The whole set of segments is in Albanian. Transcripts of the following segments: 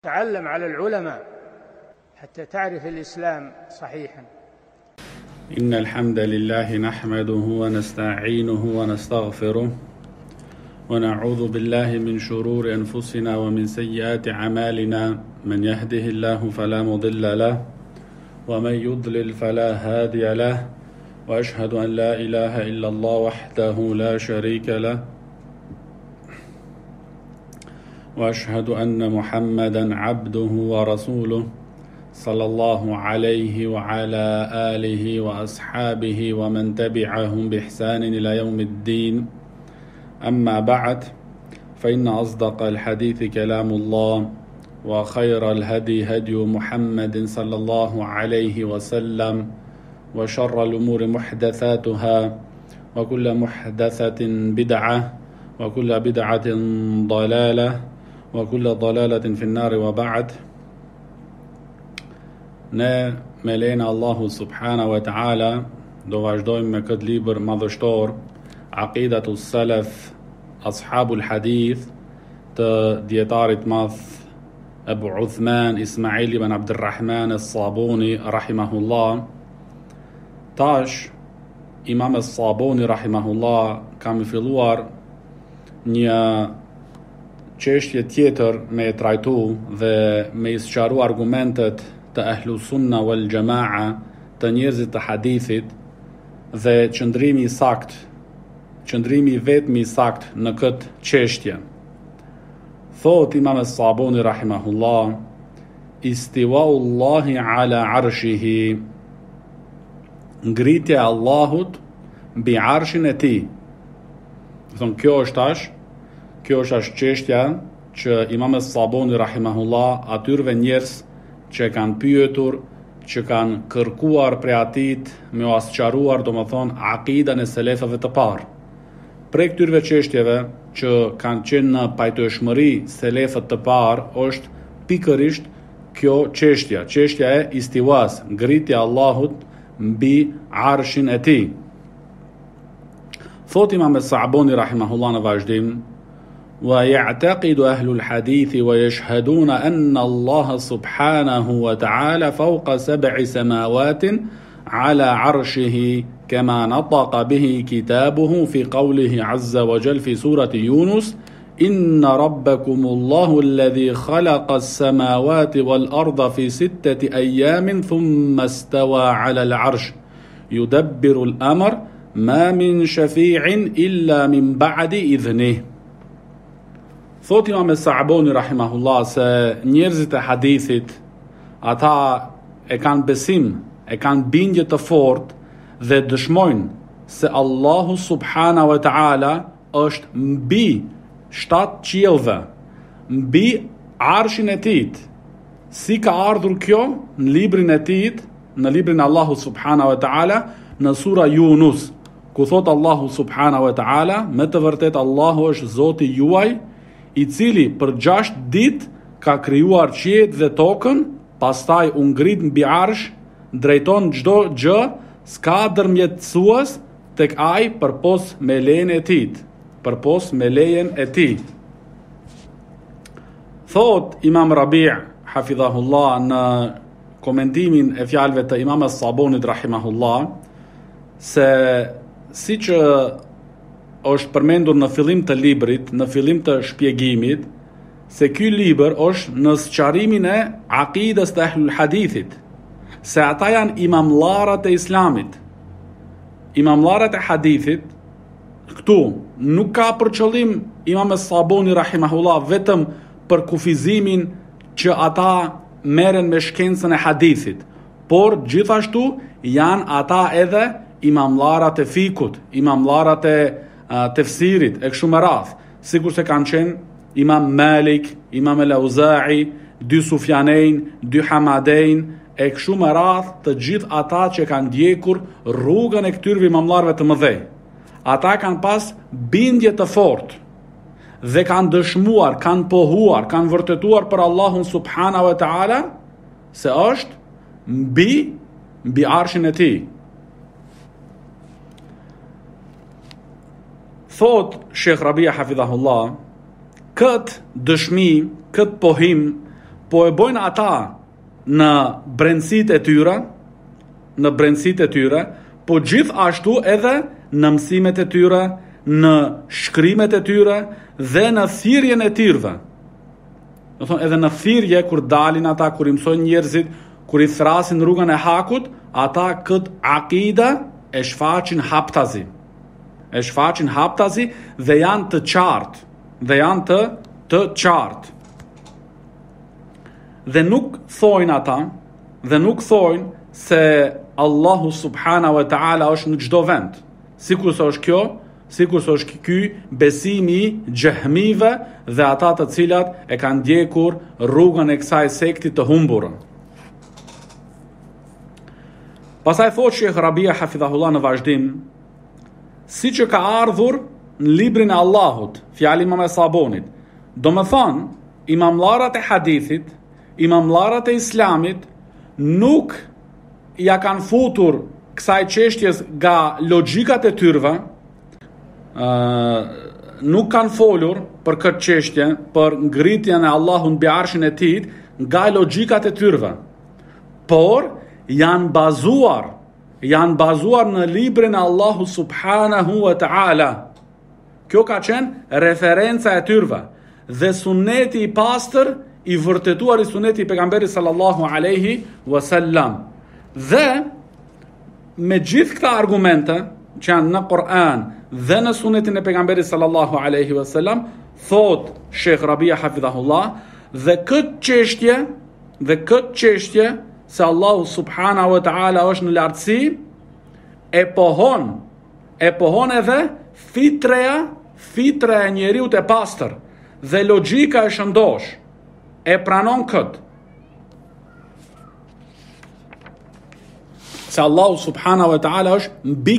تعلم على العلماء حتى تعرف الإسلام صحيحا. إن الحمد لله نحمده ونستعينه ونستغفره ونعوذ بالله من شرور أنفسنا ومن سيئات أعمالنا، من يهده الله فلا مضل له ومن يضلل فلا هادي له، وأشهد أن لا إله إلا الله وحده لا شريك له، وأشهد أن محمدا عبده ورسوله صلى الله عليه وعلى آله وأصحابه ومن تبعهم بإحسان إلى يوم الدين. أما بعد، فإن أصدق الحديث كلام الله، وخير الهدي هدي محمد صلى الله عليه وسلم، وشر الأمور محدثاتها، وكل محدثة بدعة، وكل بدعة ضلالة، وكل ضلالة في النار. وبعد. Ne me lejnë Allahu subhanahu wa ta'ala do vazhdojmë me këtë libër madhështor, Aqidatu Salaf Ashabul Hadith, të djetarit madh Abu Uthman Ismail ibn Abdurrahman as-Sabuni rahimahullah. Tash Imam as-Sabuni rahimahullah kam filluar një çështje tjetër me e trajtu dhe me i sqaru argumentet të ahlu sunna wal jamaa, të njerëzit të hadithit, dhe qëndrimi vetëm i sakt në këtë çështje. Thot Imam as-Sabuni rahimahullah: istiwa'u Allahi ala arshihi, ngritja e Allahut mbi arshin e tij. Kjo është çështja që Imam as-Sabuni rahimahullah atyrve njerëz që kanë pyetur, që kanë kërkuar prej atit me u asqaruar, domethënë akidan e selefëve të parë. Prej këtyre çështjeve që kanë qenë në pajtueshmëri selefët të parë është pikërisht kjo çështja e istiwas, ngritja e Allahut mbi arshin e tij. Thot Imam as-Sabuni rahimahullah në vazhdim: ويعتقد أهل الحديث ويشهدون أن الله سبحانه وتعالى فوق 7 سماوات على عرشه، كما نطق به كتابه في قوله عز وجل في سورة يونس: إن ربكم الله الذي خلق السماوات والأرض في 6 أيام ثم استوى على العرش يدبر الأمر ما من شفيع إلا من بعد إذنه. Thot Imam as-Sabuni rahimahullah se njerëzit e hadithit, ata e kanë besim, e kanë bindje të fortë dhe dëshmojnë se Allahu subhanahu wa ta'ala është mbi 7 qiellve, mbi arshin e tij. Si ka ardhur kjo në librin e tij, në librin e Allahu subhanahu wa ta'ala, në sura Yunus, ku thot Allahu subhanahu wa ta'ala: me të vërtet Allahu është Zoti juaj, i cili për 6 ditë ka krijuar qiejt dhe tokën, pastaj u ngrit mbi arsh, drejton çdo gjë, s'ka ndërmjetësues tek ai përpos me lejen e tij. Thot Imam Rabi' hafidhahullah në komentimin e fjalëve të Imam as-Sabunit rahimahullah se siç është përmendur në fillim të librit, në fillim të shpjegimit, se ky libër është në sqarimin e aqidës të ahlul hadithit, se ata janë imamllarat e islamit. Imamllarat e hadithit këtu nuk ka për qëllim Imam as-Sabuni rahimahullah vetëm për kufizimin që ata merren me shkencën e hadithit, por gjithashtu janë ata edhe imamllarat e fikut, imamllarat e tefsirit e kështu me radhë, sikur se kanë qenë Imam Malik, Imam al-Auza'i, 2 Sufjanejn, 2 Hamadejn, e kështu me radhë, të gjithë ata që kanë ndjekur rrugën e këtyre imamllarëve të mëdhej. Ata kanë pas bindje të fortë dhe kanë dëshmuar, kanë pohuar, kanë vërtetuar për Allahun subhanahu wa ta'ala se është mbi arshin e tij. Thot Sheikh Rabia hafidhahullah, këtë dëshmi, këtë pohim po e bojnë ata në brendësitë e tyre, po gjithashtu edhe në mësimet e tyre, në shkrimet e tyre dhe në thirrjen e tyre. Do thonë edhe në thirrje kur dalin ata, kur i mësojnë njerëzit, kur i thrasin rrugën e hakut, ata kët akida e shfaqin haptazi. Dhe janë të qartë. Dhe nuk thojnë se Allahu subhanahu wa ta'ala është në çdo vend. Sikur se është ky besimi i xehmive dhe ata të cilat e kanë ndjekur rrugën e kësaj sekti të humbur. Pastaj thotë Sheikh Rabia hafidhahullah në vazhdim, siç e ka ardhur në librin e Allahut, fjali Imam Sabonit, do më thonë, imamllarat e hadithit, imamllarat e islamit, nuk ja kanë futur kësaj çështjes nga logjikat e tyre, nuk kanë folur për këtë çështje, për ngritjen e Allahut mbi arshin e tij nga logjikat e tyre, por janë bazuar në librin e Allahut subhanahu wa ta'ala. Kjo ka qenë referenca e tyre dhe suneti i pastër i vërtetuar i suneti i pejgamberit sallallahu alaihi wasallam. Dhe me gjithë këta argumente që janë në Kur'an dhe në sunetin e pejgamberit sallallahu alaihi wasallam, thot Sheikh Rabia hafidhahullah, dhe këtë çështje se Allahu subhanahu wa ta'ala është në lartësi, e pohon edhe fitreja e njeriut e pastër dhe logjika e shëndosh e pranon këtë. Se Allahu subhanahu wa ta'ala është mbi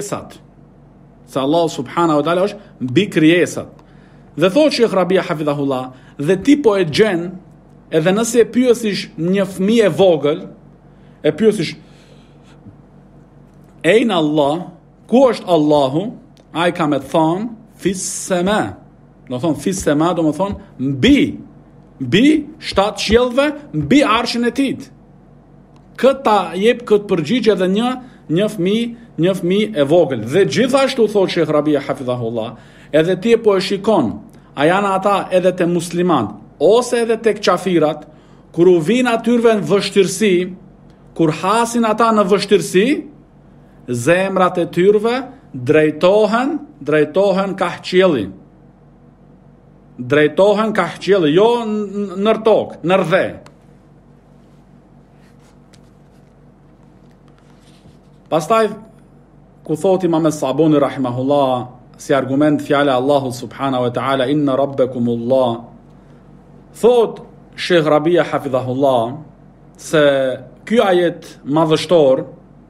krijesat. Dhe thotë Sheikh Rabia hafidhahullah, dhe ti po e gjen, edhe nëse e pyesish një fëmijë e vogël, e pyesish Ejna Allah, ku është Allahu? Ai ka me thonë fis sema. Do thonë fis sema, do më thonë mbi 7 qiellve, mbi arshin e tij. Këta jep këtë përgjigje edhe një fëmijë e vogël. Dhe gjithashtu thotë Sheikh Rabia hafidhahullah, edhe ti po e shikon, a janë ata edhe te muslimanët ose edhe tek kafirat, kur u vin atyre në vështirësi, kur hasin ata në vështirësi, zemrat e tyre drejtohen ka qielli. Drejtohen ka qielli, jo nër tokë, nër dhe. Pastaj ku thot Imam Saboni rahimahullah si argument fjala Allahu subhanahu wa ta'ala inna rabbakumullah, thot Sheikh Rabia hafidhahullah se ky ajet madhështor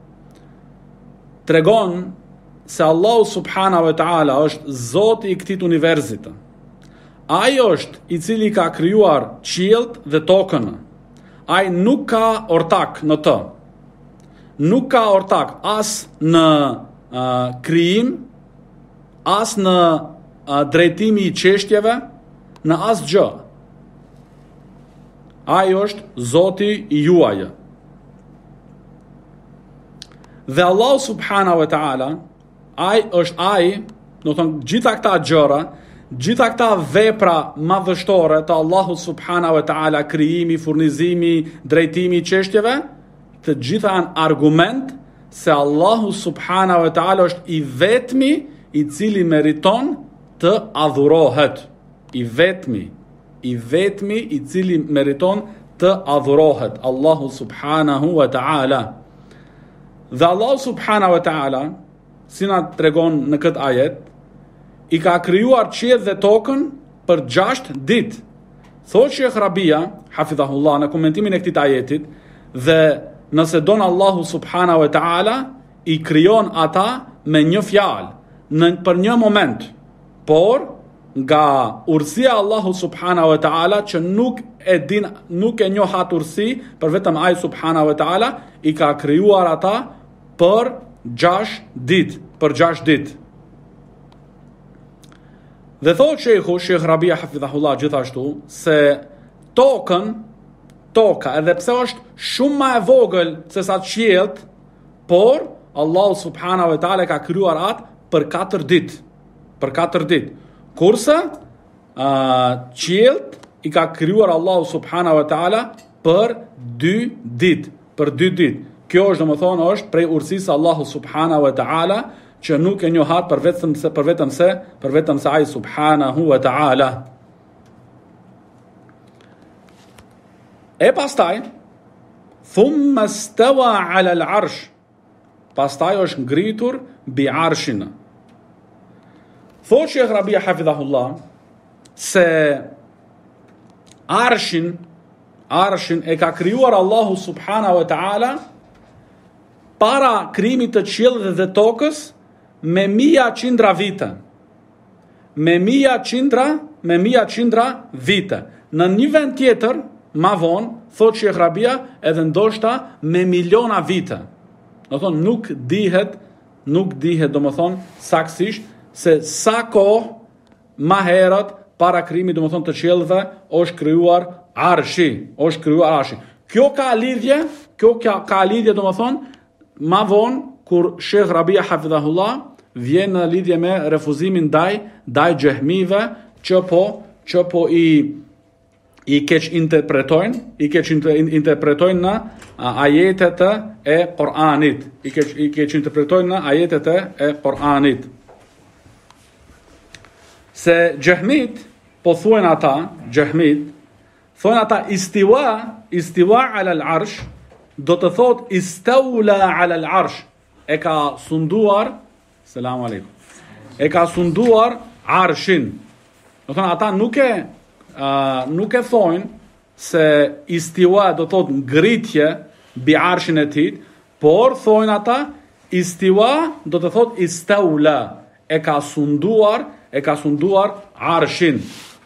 tregon se Allahu subhanahu wa ta'ala është Zoti i këtij universit. Ai është i cili ka krijuar qiellin dhe tokën. Ai nuk ka ortak në të. Nuk ka ortak as në krijim, as në drejtimi i çështjeve, në asgjë. Ai është Zoti i juaj. Dhe Allah subhanahu wa ta'ala, ai është ai, do të thonë gjitha këta gjëra, gjitha këta vepra madhështore të Allahu subhanahu wa ta'ala, krijimi, furnizimi, drejtimi i çështjeve, të gjitha janë argument se Allahu subhanahu wa ta'ala është i vetmi i cili meriton të adhurohet. I vetmi i cili meriton të adhurohet. Allahu subhanahu wa ta'ala. Dhe Allahu subhanahu wa ta'ala, si na tregon në këtë ajet, i ka krijuar qiellin dhe tokën për 6 ditë. Thotë Sheikh Rabia hafidhahullah në komentimin e këtij ajetit, dhe nëse don Allahu subhanahu wa ta'ala, i krijon ata me një fjalë, për një moment, por nga urësia Allahu subhanahu wa ta'ala, që nuk e njoh atë urësi, për vetëm ai subhanahu wa ta'ala, i ka krijuar ata për 6 ditë. Dhe thotë Sheikh Rabia hafidhahullah gjithashtu se tokën toka, edhe pse është shumë më e vogël se sa qiellt, por Allahu subhanahu wa taala ka krijuar atë për 4 ditë. Për 4 ditë. Kurse qiellt i ka krijuar Allahu subhanahu wa taala për 2 ditë. Për 2 ditë. Kjo është domethënë është prej urësisë Allahu subhanahu wa taala që nuk e njohat për vetëm se ai subhanahu wa taala. E pastaj thumma stawa ala al-arsh. Pastaj është ngritur bi arshin. Thotë Sheikh Rabia hafidhahullah se arshin e ka krijuar Allahu subhanahu wa taala para krijimit të qiellit dhe tokës me mija qindra vite. Me mija qindra vite. Në një vend tjetër, ma vonë, thotë Sheikh Rabia, edhe ndoshta me miliona vite. Do thonë nuk dihet do më thonë saksisht se sa kohë ma herët para krijimit do më thonë të qiellëve është krijuar arshi. Kjo ka lidhje do më thonë ma vonë kur Sheikh Rabia hafidhahullah vjen në lidhje me refuzimin ndaj xehmive që po i keq interpretojnë në ajetet e Kur'anit. I keq interpretojnë në ajetet e Kur'anit. Se xehmit po thuajnë ata istiwa ala al-arsh, do të thot istawla ala al-arsh, e ka sunduar, selam aleikum, e ka sunduar arshin. Do thonë ata nuk e thojnë se istiwa do thot ngritje bi arshin e tij, por thojnë ata istiwa do të thot istawla, e ka sunduar arshin.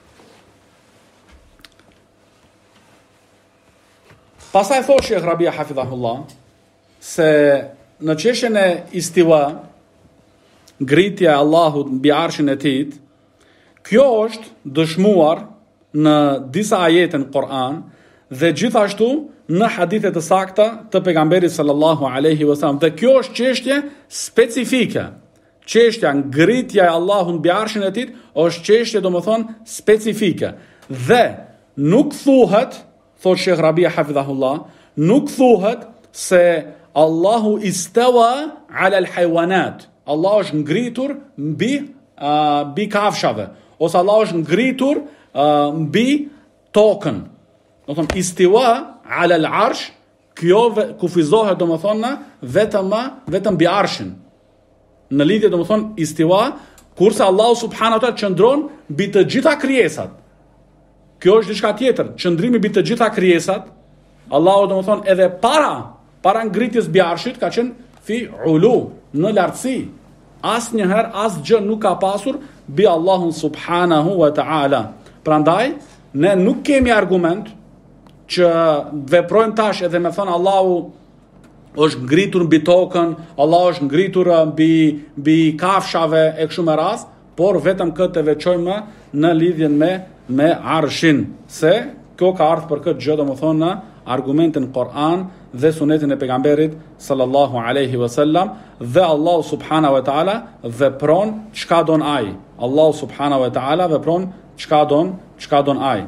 Pastaj thotë Sheikh Rabia hafidhahullah se në çështjen e istiwa, ngritja e Allahut mbi arshin e tij, kjo është dëshmuar në disa ajete në Kur'an dhe gjithashtu në hadithe të sakta të pejgamberit sallallahu alaihi wasallam. Dhe kjo është çështje specifike. Çështja ngritja e Allahut mbi arshin e tij është çështje domethënë specifike. Dhe nuk thuhet, thotë Sheikh Rabia hafidhahullah, nuk thuhet se Allahu istawa ala al-haywanat. Allah është ngritur mbi kafshave, ose Allah është ngritur mbi tokën. Do thonë istiwa ala al-arsh, kjo kufizohet domethënë vetëm mbi arshin. Në lidhje domethënë istiwa, kurse Allahu subhanahu wa taala qëndron mbi të gjitha krijesat. Kjo është diçka tjetër, qëndrimi mbi të gjitha krijesat. Allahu domethënë edhe para ngritjes mbi arshit ka qenë fi ulu, në lartësi. Asnjëherë asgjë nuk ka pasur mbi Allahun subhanahu wa taala. Prandaj ne nuk kemi argument që veprojmë tash edhe me thënë Allahu është ngritur mbi tokën, Allahu është ngritur mbi kafshave e kështu me radhë, por vetëm këtë e veçojmë në lidhjen me arshin, se kjo ka ardhur për këtë gjë, domethënë në argumentin Kur'an dhe sunetin e pejgamberit sallallahu alaihi wasallam, dhe Allahu subhanahu wa taala vepron çka don ai. Allahu subhanahu wa taala vepron çka don ai.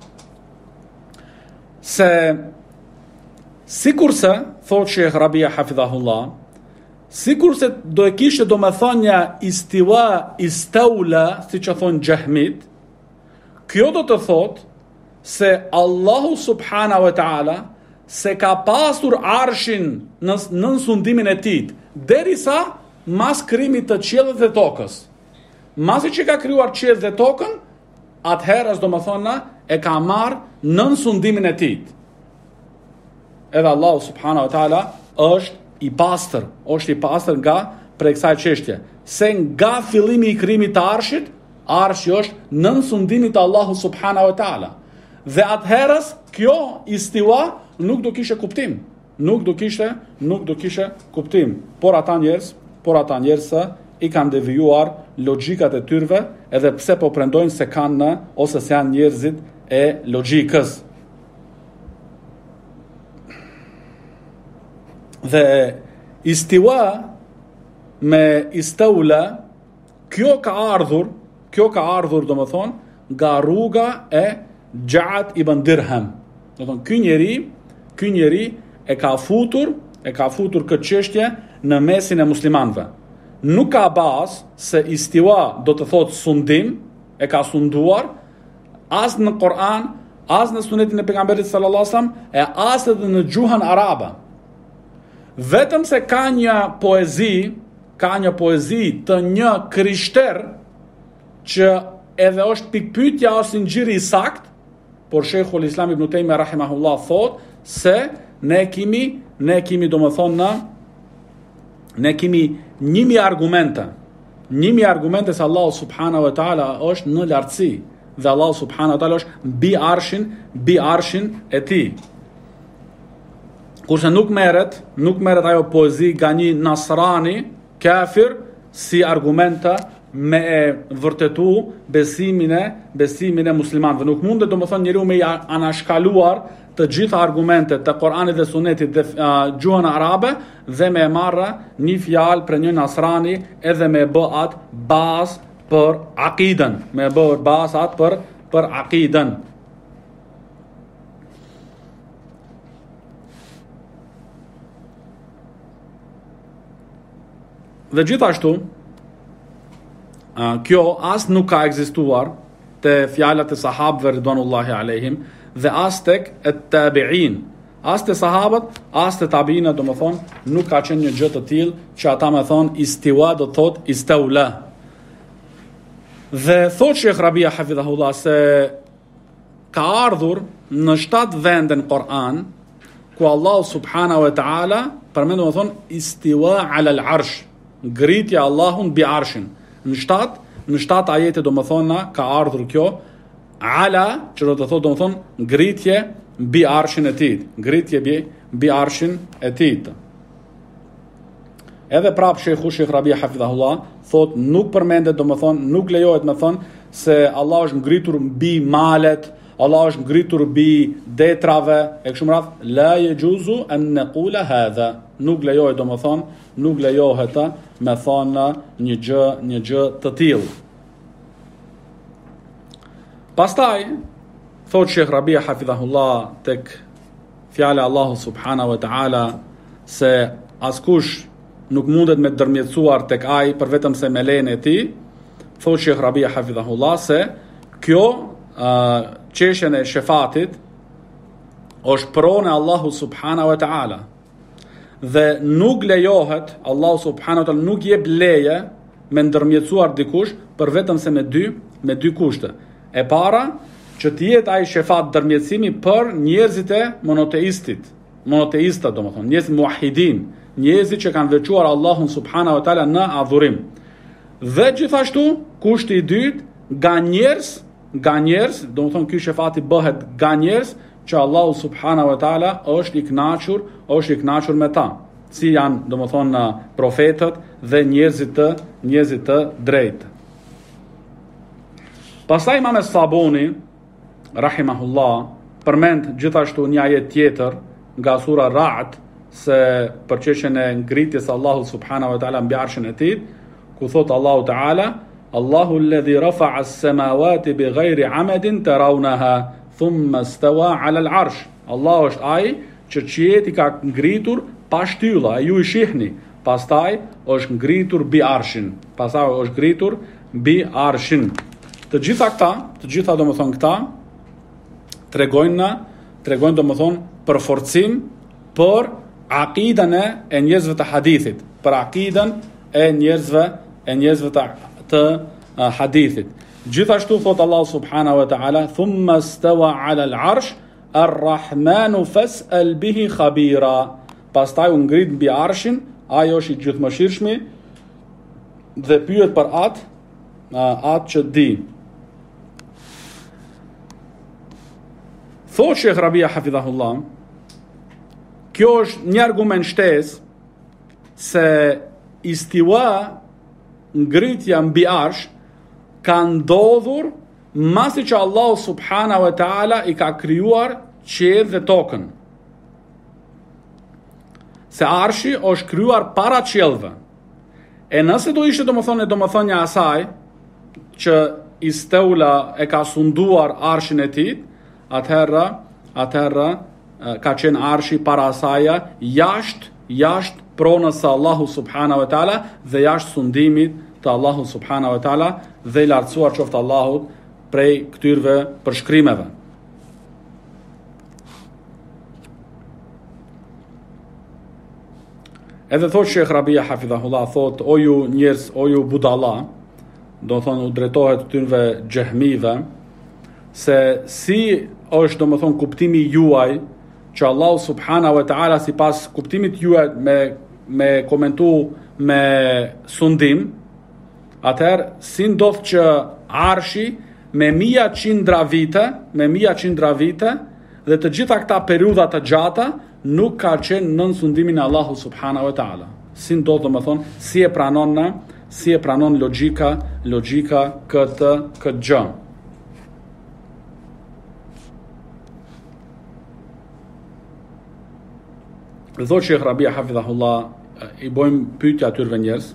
Se sikurse thot Sheikh Rabia hafidhahullah, sikurse do e kishte domethënia istiwa istawla, siç e thon xehmit, kjo do të thot se Allahu subhanahu wa taala se ka pasur arshin në sundimin e tij derisa mas krijimit të qiellit dhe tokës. Masi që ka krijuar qiellin dhe tokën, atëherë domethënë e ka marrë në sundimin e tij. Edhe Allahu subhanahu wa taala është i pastër nga prej kësaj çështje. Se nga fillimi i krijimit të arshit, arshi është nën sundimit të Allahu subhanahu wa taala. Dhe atëherës kjo istiwa nuk do kishte kuptim. Nuk do kishte kuptim. Por ata njerëz i kanë devijuar logjikat e tyre, edhe pse po prendojnë se kanë ose se janë njerëzit e logjikës. Dhe istiwa me istaula, kjo ka ardhur do më thonë nga rruga e Gjaat ibn Dirham. Do thonë ky njeri e ka futur këtë çështje në mesin e muslimanëve. Nuk ka bazë se istiwa do të thotë sundim, e ka sunduar as në Kur'an, as në sunetin e pejgamberit sallallahu alajhi wasallam, e as edhe në gjuhën arabe. Vetëm se ka një poezi të një krishter që edhe është pikpyetja ose ngjiri i sakt, por Sheikhul Islam Ibn Taymiyah rahimahullah thot se ne kemi domethënë ne kemi 1000 argumente se Allahu subhanahu wa taala është në lartësi dhe Allahu subhanahu wa taala është mbi arshin e tij. Kurse nuk merret ajo poezi nga një nasrani kafir si argumente me e vërtetu besimin e muslimanëve. Nuk mundet domethënë njeriu me anashkaluar të gjitha argumentet të Koranit dhe Sunetit dhe gjuhën arabe dhe me marrë një fjalë për një nasrani edhe me bë atë bazë për aqiden. Dhe gjithashtu, kjo as nuk ka ekzistuar te fjalat e sahabëve ridwanullahi alehim dhe as tek at-tabi'in, as te sahabët, as te tabi'ina, domethënë nuk ka qenë një gjë të tillë që ata më thon istiwa do thot istaula. Dhe thot Sheikh Rabia hafidhahullah se ka ardhur në 7 vende në Kur'an ku Allah subhanahu wa ta'ala përmend domethënë istiwa ala al-arsh, ngritja Allahun bi arshin. Në 7 ajete domethënë ka ardhur kjo ala, që do të thotë domethënë ngritje bi arshin e tij. Edhe prap Sheikh Rabia hafidhahullah thot nuk përmendet domethënë nuk lejohet të thonë se Allah është ngritur mbi malet, Allah është ngritur mbi detrave e kështu me radhë, la yajuzu an naqula hadha. Nuk lejohet me thonë një gjë të tillë. Pastaj thot Sheikh Rabia hafidhahullah tek fjala Allahu subhanahu wa taala se askush nuk mundet me dërmjetësuar tek ai për vetëm se me lejen e tij. Thot Sheikh Rabia hafidhahullah se kjo çështja e shefatit është pronë Allahu subhanahu wa taala. Dhe nuk lejohet, Allahu subhanahu wa taala nuk jep leje me ndërmjetësuar dikush për vetëm se me dy kushte. E para, që të jetë ai shefat ndërmjetësimi për njerëzit e monoteistët, domethënë njerëz muahidin, njerëzit që kanë veçuar Allahun subhanahu wa taala në adhurim. Dhe gjithashtu, kushti i dytë, nga njerëz, domethënë ky shefati bëhet nga njerëz që Allahu subhanahu wa taala është i kënaqur me ta, si janë domethënë profetët dhe njerëzit të drejtë. Pastaj Imam Sabuni rahimahullah përmend gjithashtu një ajet tjetër nga sura Ra'd se për çështjen e ngritjes Allahu subhanahu wa taala mbi arshin e tij, ku thot Allahu taala Allahu alladhi rafa'a as-samawati bighayri 'amadin tarawnaha thumma istawa 'ala al-'arsh. Allah është ai që qiellin ka ngritur pa shtylla, ju i shihni, pastaj është ngritur mbi arshin. Të gjitha domethënë këta tregojnë domethënë për forcim për aqiden e njerëzve të hadithit, për aqiden e njerëzve të hadithit. Gjithashtu thot Allah subhanahu wa ta'ala thumma stawa 'ala al-'arsh ar-rahmanu fas'al bihi khabira. Pastaj u ngrit mbi arshin, ai është i gjithëmëshirshmi dhe pyet për atë që di. Thot Sheikh Rabia hafidhahullah, kjo është një argument shtesë se istiwa, ngritja mbi arsh, ka ndodhur masi që Allah subhanahu wa taala i ka krijuar qiellin dhe tokën. se arshi është kryuar para qiellve. E nëse do ishte domethënia asaj që Isteula e ka sunduar arshin e tij, atëherë ka qenë arshi para asaja jashtë pronës së Allahu subhanahu wa taala dhe jashtë sundimit të Allahu subhanahu wa taala dhe i lartësuar qoftë Allahut prej këtyrve përshkrimeve. Edhe thot Shekh Rabia hafidhahullah, thot o ju njerëz, o ju budalla, do thonë u drejtohet këtyrve xehmive, se si është do më thonë kuptimi juaj që Allahu subhanahu wa taala sipas kuptimit juaj me komentu me sundim, atëherë si ndodh që arshi me mija qindra vite dhe të gjitha këta periudha të gjata nuk ka qenë nën sundimin e Allahu subhanahu wa taala. Si ndodh do më thonë, si e pranon logjika këtë gjë. Dhe Shekh Rabia hafidhahullah, i bojmë pyetje atyre njerëz.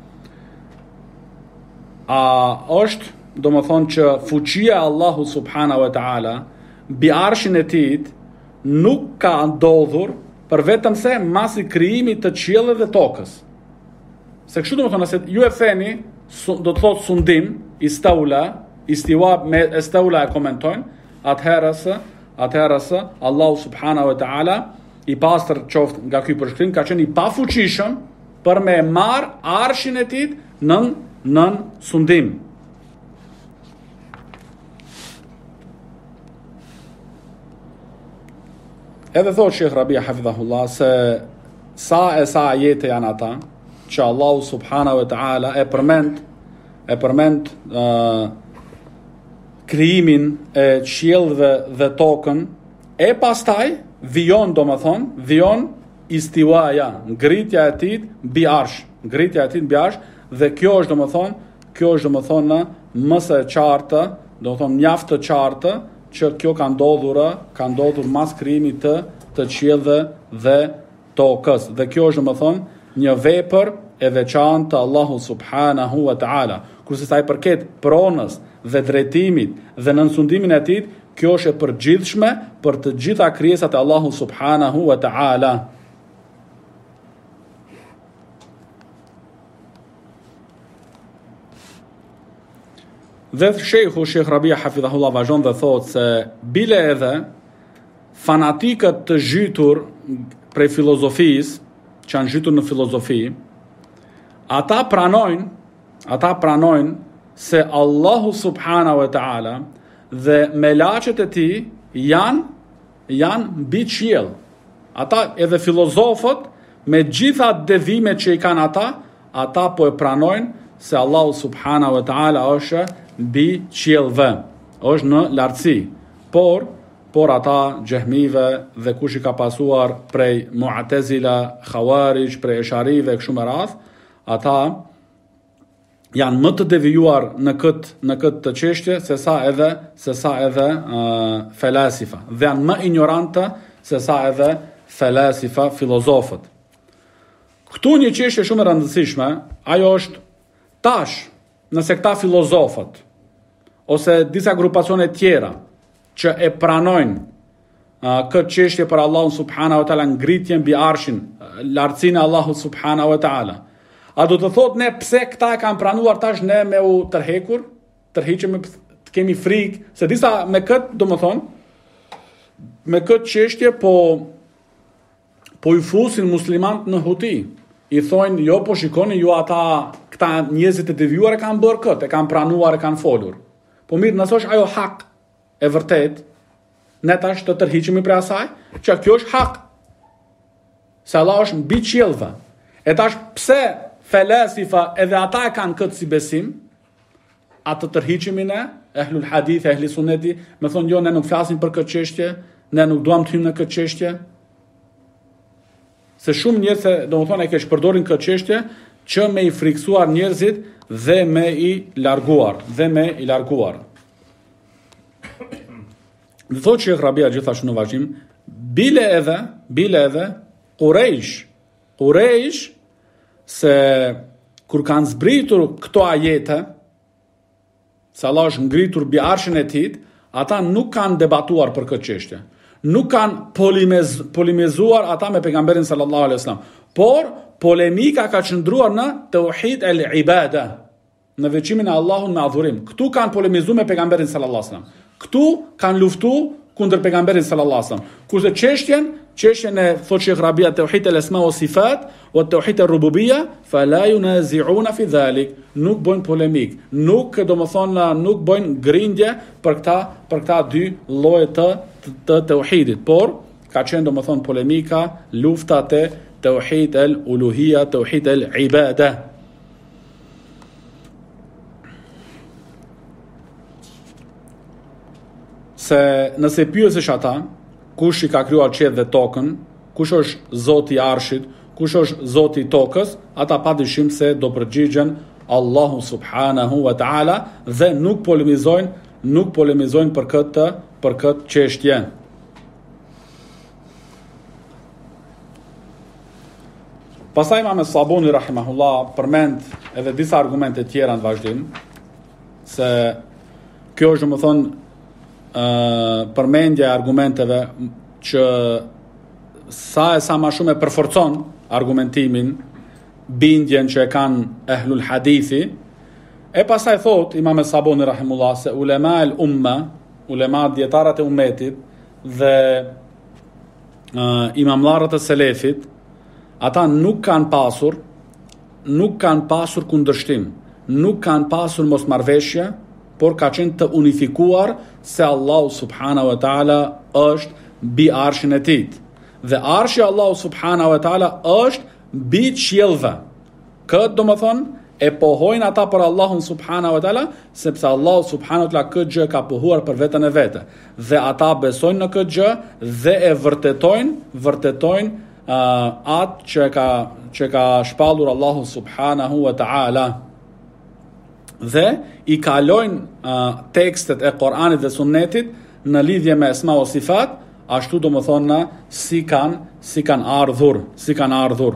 A është, do më thonë që fuqia e Allahu subhanahu wa taala mbi arshin e tij nuk ka ndodhur për vetëm se masi krijimit të qiellit dhe tokës. Se kështu do më thonë, se ju e theni, do të thotë sundim, istiwa me istaula e komentojnë, atëherës Allahu subhanahu wa taala i pastër qoftë nga ky përshkrim ka qenë i pafuqishëm për me marr arshin e tij nën sundim. Edhe thot Shekh Rabia hafidhahullah se sa ajete janë ata që Allahu subhanahu wa taala e përmend krijimin e qiellëve dhe tokën, e pastaj vijon istiwaja, ngritja e tij mbi arsh, dhe kjo është domethënë më së qartë, domethënë mjaft të qartë që kjo ka ndodhur mas krijimit të qiellëve dhe tokës. Dhe kjo është domethënë një vepër e veçantë të Allahu subhanahu wa taala. Kurse sa i përket pronës dhe drejtimit dhe nënsundimin e tij, kjo është e përgjithshme për të gjitha krijesat e Allahu subhanahu wa taala. Dhe Shekh Rabia hafidhahullah vazhdon dhe thot se bile edhe fanatikët të zhytur prej filozofisë, që janë zhytur në filozofi, ata pranojnë se Allahu subhanahu wa taala dhe melaqet e tij janë mbi qiell. Ata edhe filozofët me gjitha devimet që i kanë ata po e pranojnë se Allahu subhanahu wa taala është mbi qiellve, është në lartësi. Por ata xehmive dhe kush i ka pasuar prej Mu'tazila, Khawarij, prej Esharive kështu me radh, ata janë më të devijuar në këtë të çështje se sa edhe felasifa, dhe janë më ignorantë se sa edhe felasifa, filozofët. Këtu një çështje shumë e rëndësishme, ajo është tash, nëse këta filozofët ose disa grupacione tjera që e pranojnë këtë çështje për Allahun subhanahu wa taala, ngritjen mbi arshin, lartësinë e Allahut subhanahu wa taala, a do të thotë ne pse këta e kanë pranuar tash ne me u tërheqemi, të kemi frikë, se disa me këtë, domethënë, me këtë çështje po i fusin muslimanët në huti. I thonë, jo, po shikoni ju këta njerëzit e devijuar e kanë bërë këtë, e kanë pranuar, e kanë folur. Po mirë, nëse është ajo hak e vërtet, ne tash të tërhiqemi prej asaj, që kjo është hak. Se Allah është mbi qiellve. E tash pse felasifa edhe ata e kanë këtë si besim, atë të tërhiqemi ne, ehlul hadith, ehli suneti, me thonë jo, ne nuk flasim për këtë çështje, ne nuk duam të hymë në këtë çështje. Se shumë njerëz, domethënë, e keq përdorin këtë çështje që me i friksuar njerëzit dhe me i larguar. Dhe thotë Shekh Rabia gjithashtu në vazhdim, bile edhe Quraysh Quraysh, se kur kanë zbritur këto ajete, se Allah është ngritur mbi arshin e tij, ata nuk kanë debatuar për këtë çështje. Nuk kanë polemizuar ata me pejgamberin sallallahu alaihi wasallam, por polemika ka qëndruar në tauhid el-ibada, në veçimin e Allahut me adhurim. Këtu kanë polemizuar me pejgamberin sallallahu alaihi wasallam. Këtu kanë luftuar kundër pejgamberit sallallahu alaihi wasallam. Kurse çështjen e thotë Sheikh Rabia tauhid el-asma wa sifat wa tauhid el-rububiyya fala yunazi'una fi dhalik, nuk bën polemik, nuk bën grindje për këta dy lloje të tauhidit, por ka qenë polemika, lufta te tauhid el-uluhiyya, tauhid el-ibada. Se nëse pyesësh ata, kush i ka krijuar qiellin dhe tokën, kush është Zoti i Arshit, kush është Zoti i tokës, ata padyshim se do përgjigjen Allahu subhanahu wa taala dhe nuk polemizojnë për këtë çështje. Pastaj Imam Sabuni rahimahullah përmend edhe disa argumente tjera në vazhdim, se kjo është përmendja e argumenteve që sa ma shumë e përforcon argumentimin, bindjen që e kanë ehlul hadithi. E pastaj thot Imam Sabuni rahimullah se ulema el umma, ulema dietarët e ummetit dhe imamlarët e selefit, ata nuk kanë pasur kundërshtim, nuk kanë pasur mosmarrveshje, por ka qenë të unifikuar se Allahu subhanahu wa taala është mbi arshin e tij. Dhe arshi Allahu subhanahu wa taala është mbi qiellve. Këtë domethënë e pohojnë ata për Allahun subhanahu wa taala, sepse Allahu subhanahu wa taala këtë gjë ka pohuar për veten e vet. Dhe ata besojnë në këtë gjë dhe e vërtetojnë atë që ka shpallur Allahu subhanahu wa taala. Dhe i kalojnë tekstet e Koranit dhe Sunnetit në lidhje me esma o sifat, ashtu domethënë si kanë ardhur.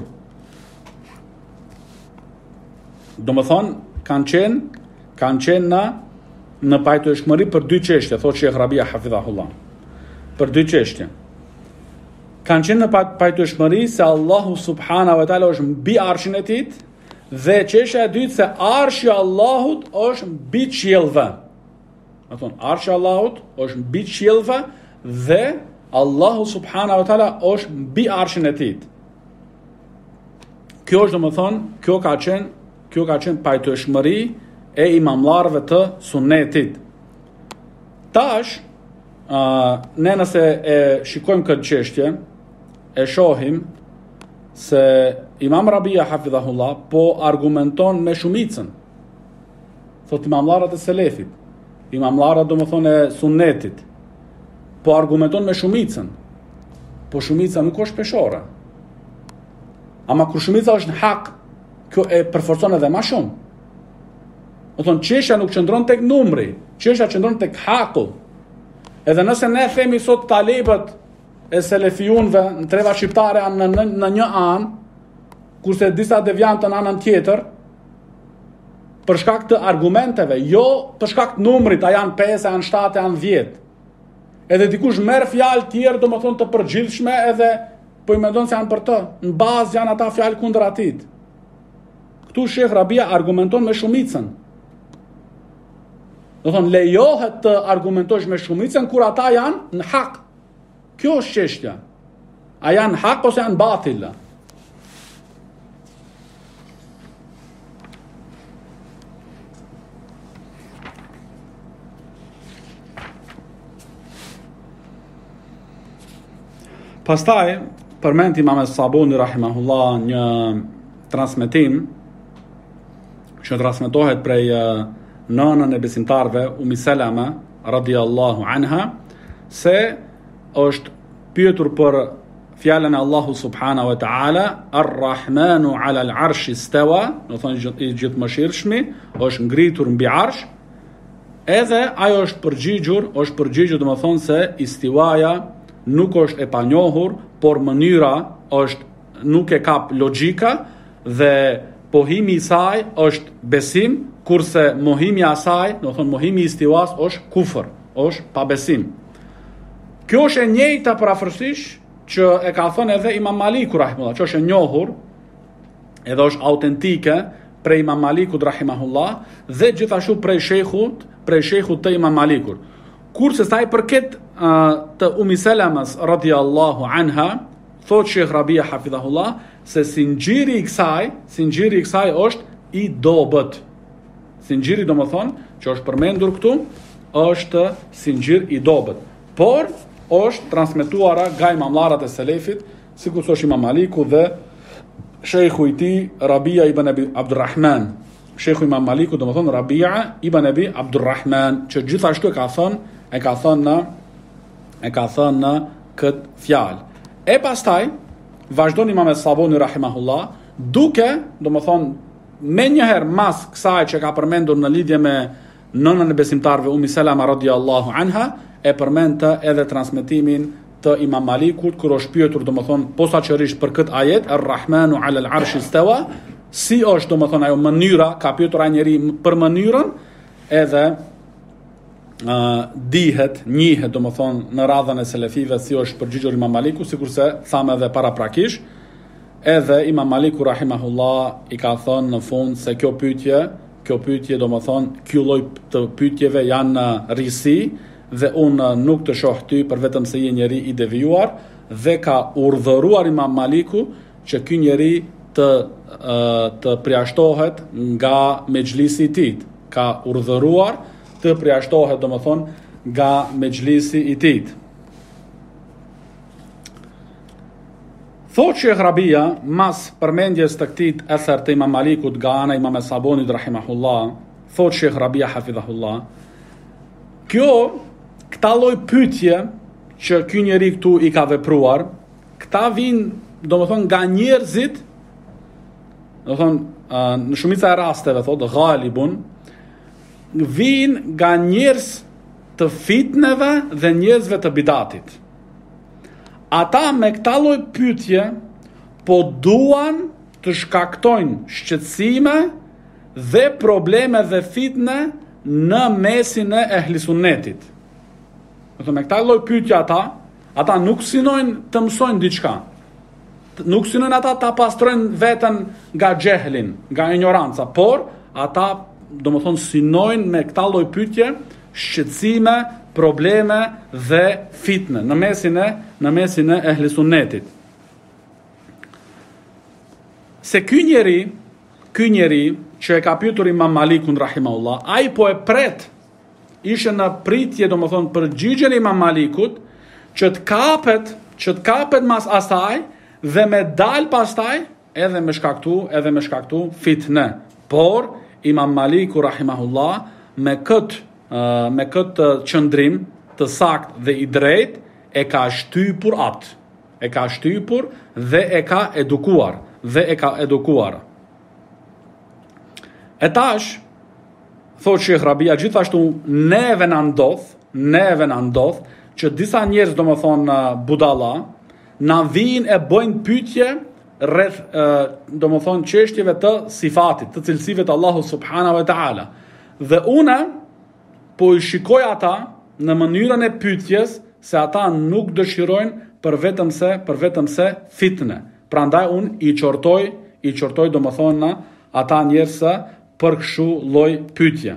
Domethënë kanë qenë në pajtueshmëri për dy çështje, thotë Sheikh Rabia hafidhahullah. Për dy çështje. Kanë qenë në pajtueshmëri se Allahu subhanahu wa taala është mbi arshin e tij, dhe çështja e dytë se arshi i Allahut është mbi qiellve. Do thonë arshi i Allahut është mbi qiellve dhe Allahu subhanahu wa taala është mbi arshin e tij. Kjo është domethënë, kjo ka qenë pajtueshmëri e imamlarëve të sunnetit. Tash, ne nëse e shikojmë këtë çështje, e shohim se Imam Rabia hafidhahullah po argumenton me shumicën. Thot imamlarët e selefit, imamlarët domethënë e sunnetit, po argumenton me shumicën. Po shumica nuk është peshore. Ama kur shumica është në hak, kjo e përforcon edhe më shumë. Do thonë çështja nuk qëndron tek numri, çështja qëndron tek haku. Edhe nëse ne themi sot talibët e selefionëve në treva shqiptare janë në një anë, kurse disa deviantë në anën tjetër, për shkak të argumenteve, jo për shkak të numrit, a janë 5, a janë 7, a janë 10. Edhe dikush merr fjalë tjerë, domethënë të përgjithshme, edhe po i mendon se janë për të. Në bazë janë ata fjalë kundër atit. Ktu Sheikh Rabia argumenton me shumicën. Do thonë lejohet të argumentosh me shumicën kur ata janë në hak. Kjo është çështja. A janë hak ose janë batil? Pastaj përmend Imam Sabuni rahimahullah një transmetim që transmetohet prej nënën e besimtarve Ummi Salama radhiyallahu anha, se është pyetur për fjalën e Allahu subhanahu wa taala Ar-Rahmanu 'ala al-'arshi istawa, do thonë i gjithëmëshirshmi, është ngritur mbi arsh. Edhe ajo është përgjigjur domethënë se istiwaja nuk është e panjohur, por mënyra është nuk e kap logjika dhe pohimi i saj është besim, kurse mohimi i asaj, do thonë mohimi i istiwas është kufër, është pa besim. Kjo është e njëjta parafrasisht që e ka thënë edhe Imam Maliku rahimahullah, që është e njohur, edhe është autentike prej Imam Malikut rahimahullah dhe gjithashtu prej shejkhut të Imam Malikut. Kurse sa i përket të Ummi Salamës radhiyallahu anha, thot Sheikh Rabia hafidhahullah se sinxhiri i kësaj është i dobët. Sinxhiri do më thonë që është përmendur këtu është sinxhir i dobët. Por është transmetuara nga imamlarët e selefit, sikur është Imam Maliku dhe shejkhu i tij Rabia ibn Abi Abdurrahman. Shejkhu Imam Maliku do më thonë Rabia ibn Abi Abdurrahman, që gjithashtu e ka thënë në këtë fjalë. E pastaj vazhdon Imam Saboni rahimahullah duke, do më thonë, me njëherë mas kësaj që ka përmendur në lidhje me nënën e besimtarve Ummi Salama radhiyallahu anha, e përmendte edhe transmetimin të Imam Malikut kur është pyetur, do më thonë, posaçërisht për këtë ajet Ar-Rahmanu 'ala al-'arshi istawa, si është, do më thonë, ajo mënyra, ka pyetur ai njeri për mënyrën, edhe njihet, do më thonë, në radhën e selefive si është përgjigjur Imam Maliku, sikurse thamë edhe paraprakish, edhe Imam Maliku rahimahullah i ka thënë në fund se kjo pyetje do më thonë, kjo lloj të pyetjeve janë në risi dhe unë nuk të shoh ty për vetëm se je njeri i devijuar, dhe ka urdhëruar Imam Maliku që ky njeri të përjashtohet nga mexhlisi i tij. Ka urdhëruar të përjashtohet, do më thonë, nga mexhlisi i tij. Thot Sheikh Rabia, mas përmendjes të këtij eser të Imam Malikut nga ana Imam Sabonit rahimahullah, thot Sheikh Rabia hafidhahullah, këta lloj pyetje që ky njeri këtu i ka vepruar, këta vinë, do më thonë, nga njerëzit, do thonë, në shumica e rasteve, thot, ghalibun, vinë nga njerëz të fitneve dhe njerëzve të bidatit. Ata me këta lloj pyetje po duan të shkaktojnë shqetësime dhe probleme dhe fitne në mesin e ehlisunnetit. Me këta lloj pyetje ata nuk synojnë të mësojnë diçka. Nuk synojnë ata ta pastrojnë veten nga xehlin, nga ignoranca, por ata, do më thonë, synojnë me këta lloj pyetje shqetësime, probleme dhe fitne në mesin e ehlisunnetit. Se ky njeri që e ka pyetur Imam Malikun rahimahullah, ai po e pret, ishte në pritje, do më thonë, përgjigjen e Imam Malikut që të kapet mas asaj dhe me dal pastaj edhe me shkaktu fitne. Por Imam Maliku rahimahullah me këtë qëndrim të sakt dhe i drejt e ka shtypur atë. E ka shtypur dhe e ka edukuar. E tash, thot Sheikh Rabia, gjithashtu neve na ndodh që disa njerëz, do më thonë, budalla, na vinë e bëjnë pyetje rreth, do më thonë, çështjeve të sifatit, të cilësive të Allahu subhanahu wa taala. Dhe une po i shikoj ata në mënyrën e pyetjes se ata nuk dëshirojnë për vetëm se fitne. Prandaj unë i qortoj, do më thonë, ata njerëz për kështu lloj pyetje.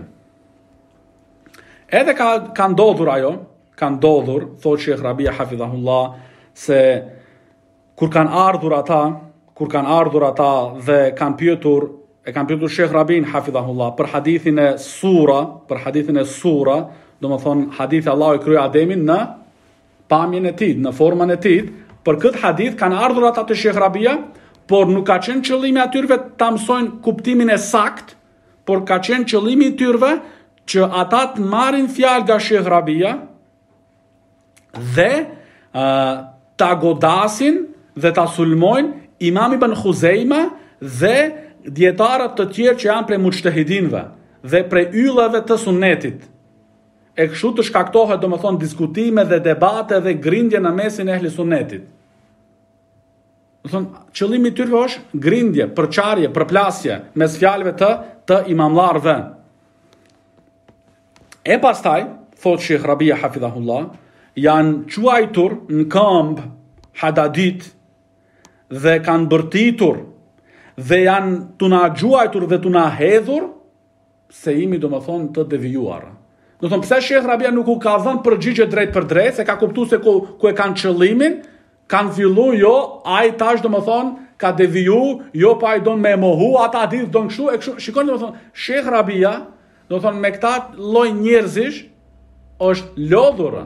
Edhe ka ndodhur, thot Sheikh Rabia hafidhahullah, se kur kanë ardhur ata dhe kanë pyetur Sheikh Rabin hafidhahullah për hadithin e sura, do më thonë, hadithi Allahu i krye Ademin në pamjen e tij, në formën e tij. Për këtë hadith kanë ardhur ata te Sheikh Rabia, por nuk ka qenë qëllimi atyre ta mësojnë kuptimin e sakt, por ka qenë qëllimi i tyre që ata të marrin fjalë nga Sheikh Rabia dhe ta godasin dhe ta sulmojnë Imam Ibn Khuzaima dhe dietarët të tjerë që janë prej mujtahidinëve dhe prej yllave të sunnetit. E kështu të shkaktohet, do më thonë, diskutime dhe debate dhe grindje në mesin e ehli sunnetit. Do thonë, qëllimi i tyre është grindje, përçarje, përplasje mes fjalëve të imamlarëve. E pastaj, thot Sheikh Rabia hafidhahullah, janë quajtur në këmbë hadadit dhe kanë bërtitur dhe janë të na gjuajtur dhe të na hedhur se jemi domethënë të devijuar. Do thonë, pse Sheikh Rabia nuk u ka dhënë përgjigje drejt për drejt, se ka kuptuar se ku e kanë qëllimin, kanë fillu, jo, ai tash domethënë ka deviju, jo pa ai don me mohu, ata hadith don kështu e kështu. Shikoni domethënë, Sheikh Rabia, domethënë me këta lloj njerëzish është lodhur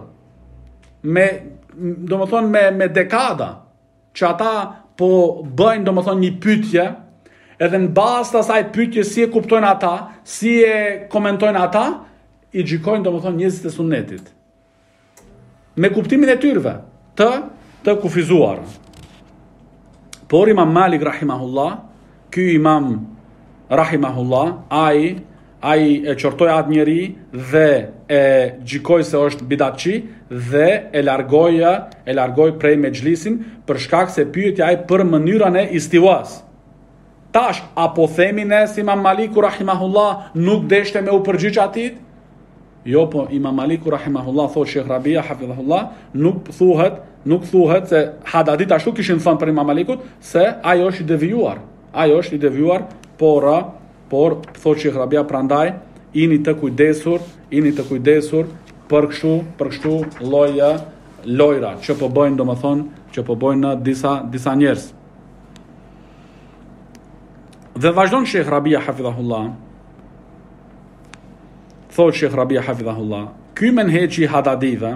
me dekada që ata po bëjnë domethënë një pyetje, edhe në bazë të asaj pyetje si e kuptojnë ata, si e komentojnë ata, i gjykojnë domethënë njerëzit e sunnetit. Me kuptimin e tyre të kufizuar. Por Imam Malik rahimahullah, ky imam rahimahullah, ai e qortoi atë njeri dhe e gjykoi se është bidatçi dhe e largoi prej mexhlisin për shkak se pyetja ai për mënyrën e istiwas. Tash, apo themi ne si Imam Maliku rahimahullah nuk deshte me u përgjigj atit? Jo, po Imam Maliku rahimahullah, thot Sheikh Rabia hafidhahullah, nuk thuhet se hadadit ashtu kishin thënë për Imam Malikut se ai është i devijuar, por thot Sheikh Rabia, prandaj jeni të kujdesur për kështu lojra që po bëjnë në disa njerëz. Dhe vazhdon Sheikh Rabia hafidhahullah, thot Sheikh Rabia hafidhahullah, ky menheqi hadadive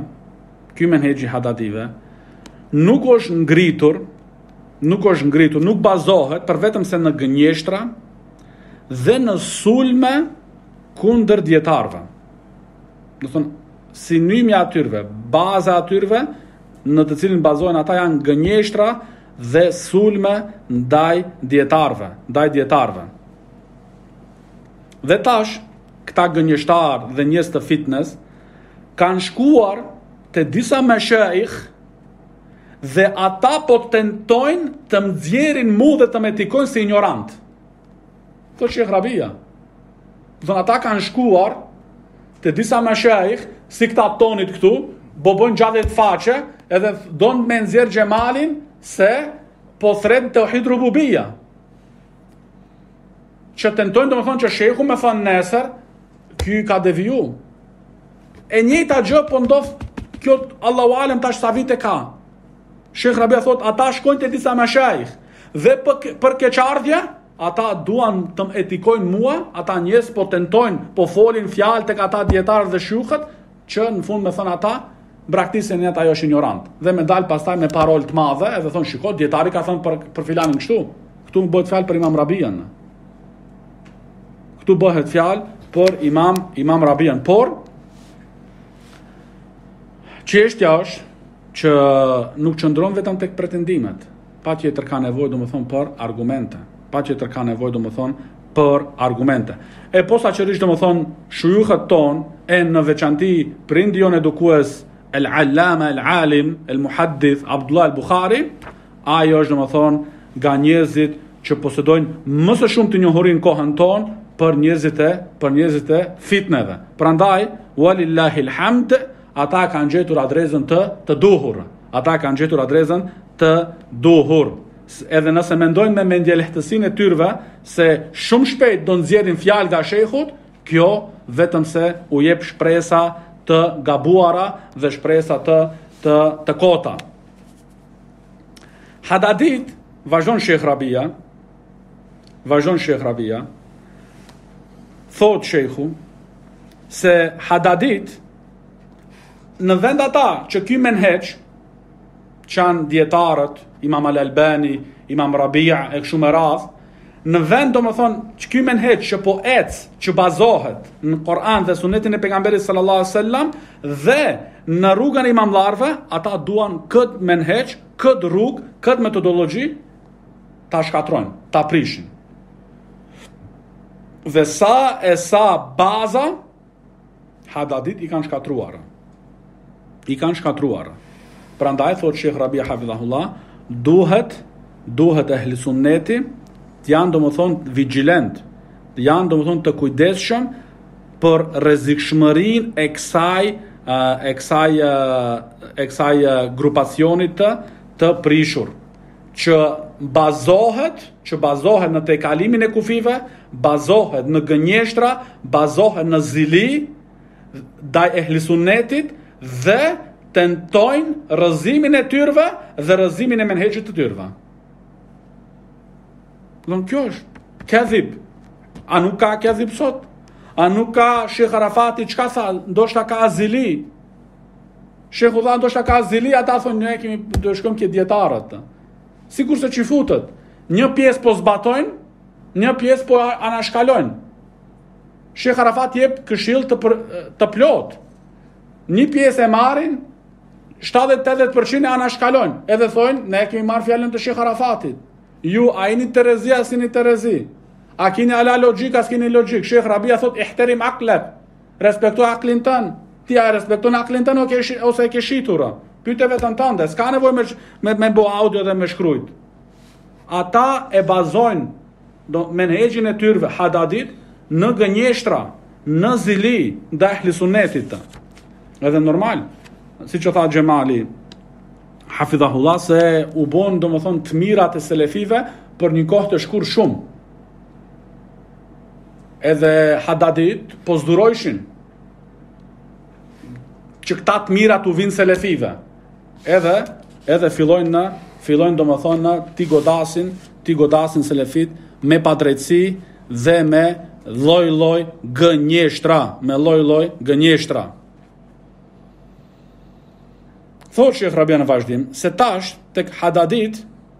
nuk është ngritur, nuk bazohet për vetëm se në gënjeshtra dhe në sulme kundër dietarëve. Do thonë, synimi atyre, baza atyre në të cilin bazohen ata janë gënjeshtra dhe sulme ndaj dietarëve. Dhe tash këta gënjeshtar dhe njerëz të fitnes kanë shkuar te disa meshaikh dhe ata po tentojnë të më nxjerrin mua dhe të më etikojnë si ignorant. Thot Sheikh Rabia. Dhe ata kanë shkuar te disa meshaikh si këta tonit këtu, bojnë gjatë të faqe, edhe don me nxjerr xhemalin se po thret tauhid rububia. Që tentojnë domethënë që shehu me thënë nesër, ky ka deviju. E njëjta gjë po ndodh kjo, Allahu alem tash sa vite ka. Sheikh Rabia thot, ata shkojnë te disa meshaikh dhe për keqardhje, ata duan të më etikojnë mua, ata njerëz po tentojnë, po folin fjalë tek ata dietarë dhe shykët, që në fund me thënë ata braktisën e ata është ignorant. Dhe me dal pastaj me parolë të madhe, edhe thon shiko, dietari ka thënë për filanin kështu. Ktu bëhet fjalë për Imam Rabian. Ktu bëhet fjalë për Imam Rabian, por çështja është që nuk qëndron vetëm tek pretendimet. Patjetër ka nevojë domethënë për argumente. E posaçërisht domethënë shuyuhet ton e në veçanti prindi jon edukues el-Allama el-Alim el-Muhaddith Abdullah al-Bukhari, ai është domethënë nga njerëzit që posedojnë më së shumti njohurinë kohën ton për njerëzit e fitneve. Prandaj walillahi alhamd, ata kanë gjetur adresën të duhur. Edhe nëse mendojnë me mendje lehtësinë e tyre se shumë shpejt do nxjerrin fjalë nga shehut, kjo vetëm se u jep shpresa të gabuara dhe shpresa të kota. Hadadit, vazhdon Sheikh Rabia, thot sheikhu se hadadit në vend ata që ky menheq që janë dietarët, Imam Al-Albani, Imam Rabia e kështu me radhë, në vend domethënë që ky menheq që po që bazohet në Kur'an dhe Sunetin e pejgamberit sallallahu alaihi wasallam dhe në rrugën e imamlarëve, ata duan kët menheq, kët rrugë, kët metodologji ta shkatrojnë, ta prishin. Dhe sa baza hadadit i kanë shkatruar. Prandaj thot Sheikh Rabia hafidhahullah, duhet duhet ehli sunneti të janë domethënë vigjilent, të janë domethënë të kujdesshëm për rrezikshmërinë e kësaj grupacionit të prishur, që bazohet në tejkalimin e kufive, bazohet në gënjeshtra, bazohet në zili ndaj ehli sunnetit dhe tentojnë rrëzimin e tyrve dhe rrëzimin e menhegjit të tyrve. Kjo është kedhib. A nuk ka kedhib sot? A nuk ka Shekh Arafati çka tha? Ndoshta ka zili. Shekhu tha ndoshta ka zili, ata thonë ne kemi do shkojmë ke dietarët. Sikur se që futët, një pjesë po zbatojnë, një pjesë po anashkalojnë. Shekh Arafat jep këshill të plot. Një pjesë e marrin, 70-80% e anashkalojnë. Edhe thonë, ne kemi marrë fjalën të Shekh Arafatit. Ju, a jeni terezi, a s'jeni terezi? A keni ala logjik, a s'keni logjik? Shekh Rabia thot, ihterim aklek, respekto aklin tënë. Ti a respekton aklin tënë ose e ke shitura? Pyte vetën tënde, s'ka nevoj me bo audio dhe me shkrujt. Ata e bazojnë menhegjin e tyrve hadadit në gënjeshtra, në zili dhe ehli sunnetit të. Edhe normal, si që tha Gjemali Hafidhahullah, se u bon do më thonë të mirat e selefive për një kohë të shkur shumë. Edhe hadadit po zdurojshin që këta të mirat u vinë selefive. Edhe fillojnë do më thonë ti godasin selefit me padrejtësi dhe me lloj gënjeshtra. Thotë Shekh Rabia në vazhdim se tash tek hadadit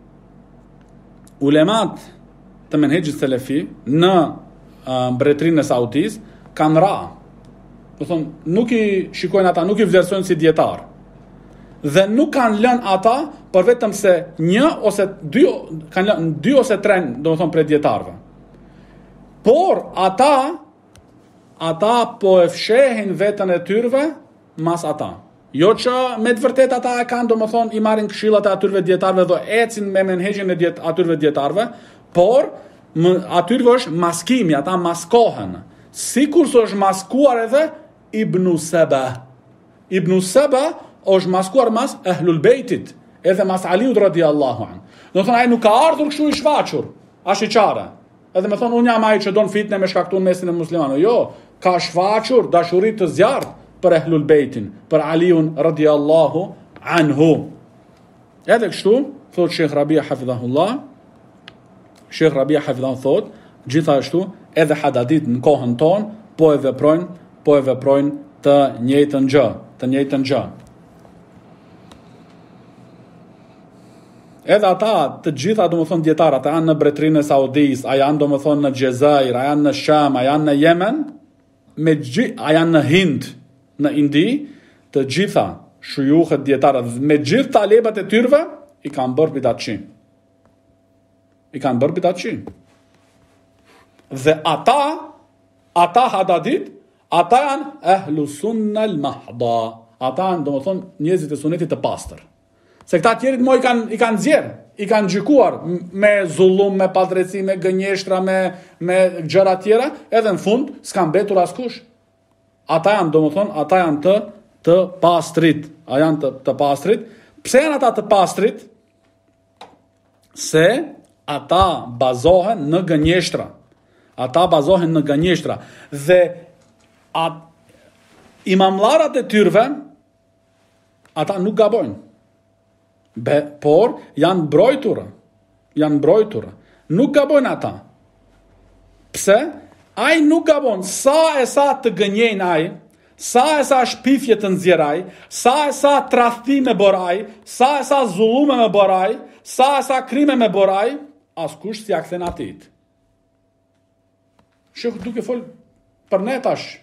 ulemat të menhegjit selefi në mbretërinë e Saudis kanë ra. Do thonë, nuk i shikojnë ata, nuk i vlerësojnë si dietar. Dhe nuk kanë lënë ata për vetëm se kanë lënë 2 ose 3, do të thonë, prej dietarëve. Por ata po e fshehin veten e tyrve mas ata. Jo që me të vërtet ata e kanë, do më thonë, i marrin këshillat e atyrve dietarëve dhe ecin me menhegjin e atyrve dietarëve, por atyrve është maskimi, ata maskohen. Sikur se është maskuar edhe Ibn Saba. Ibn Saba është maskuar mas Ahlul Bejtit, edhe mas Aliut radiallahu an. Do thonë, ai nuk ka ardhur kështu i shfaqur, as i qare. Edhe me thonë, unë jam ai që don fitne me shkaktuar mesin e muslimanëve. Jo, ka shfaqur dashuri të zjarrt për Ahlul Bejtin, për Aliun radiallahu anhu. Edhe kështu, thot Shekh Rabia Hafidhahullah, Shekh Rabia Hafidhahullah thot, gjithashtu, edhe hadadit në kohën tonë, po e veprojnë të njëjtën gjë. Edhe ata, të gjitha, do më thonë, djetarët, a janë në Mbretërinë e Saudis, a janë, do më thonë, në Gjezair, a janë në Sham, a janë në Yemen, a janë në Hind, në Indi, të gjitha shujuhet djetarët, me gjithë talebët e tyrve, i kanë bërë bidatçi. Dhe ata hadadit, ata janë ahlu sunna al-mahda. Ata janë, do më thonë, njerëzit e sunetit të pastër. Se këta tjerit i kanë zjerë, i kanë gjykuar me zullum, me padrejtësi, me gënjeshtra, me gjëra tjera, edhe në fund s'kan betur askush. Ata janë, do më thonë, ata janë të pastrit. A janë të pastrit. Pse janë ata të pastrit? Se ata bazohen në gënjeshtra. Dhe imamllarat e tyrve, ata nuk gabojnë. Por janë mbrojtura. Nuk gabojnë ata. Pse? Ai nuk gabon. Sa e sa të gënjejnë ai, sa e sa shpifje të nxjerraj, sa e sa tradhti me boraj, sa e sa zullume me boraj, sa e sa krime me boraj, askush si akthen atit. Shekhu duke fol për ne tash.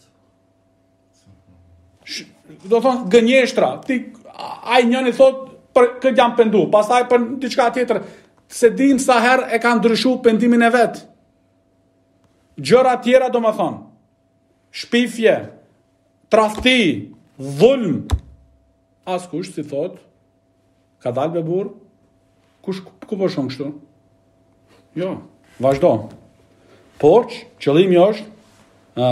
Do thonë gënjeshtra. Ai njëri thot për këtë jam pendu, pastaj për diçka tjetër, se dim sa herë e kanë ndryshuar pendimin e vet. Gjëra tjera, do më thonë, shpifje, tradhti, dhulm, askush si thot, ka dalë be burr, ku Ku po shon kështu? Jo, vazhdo. Por qëllimi është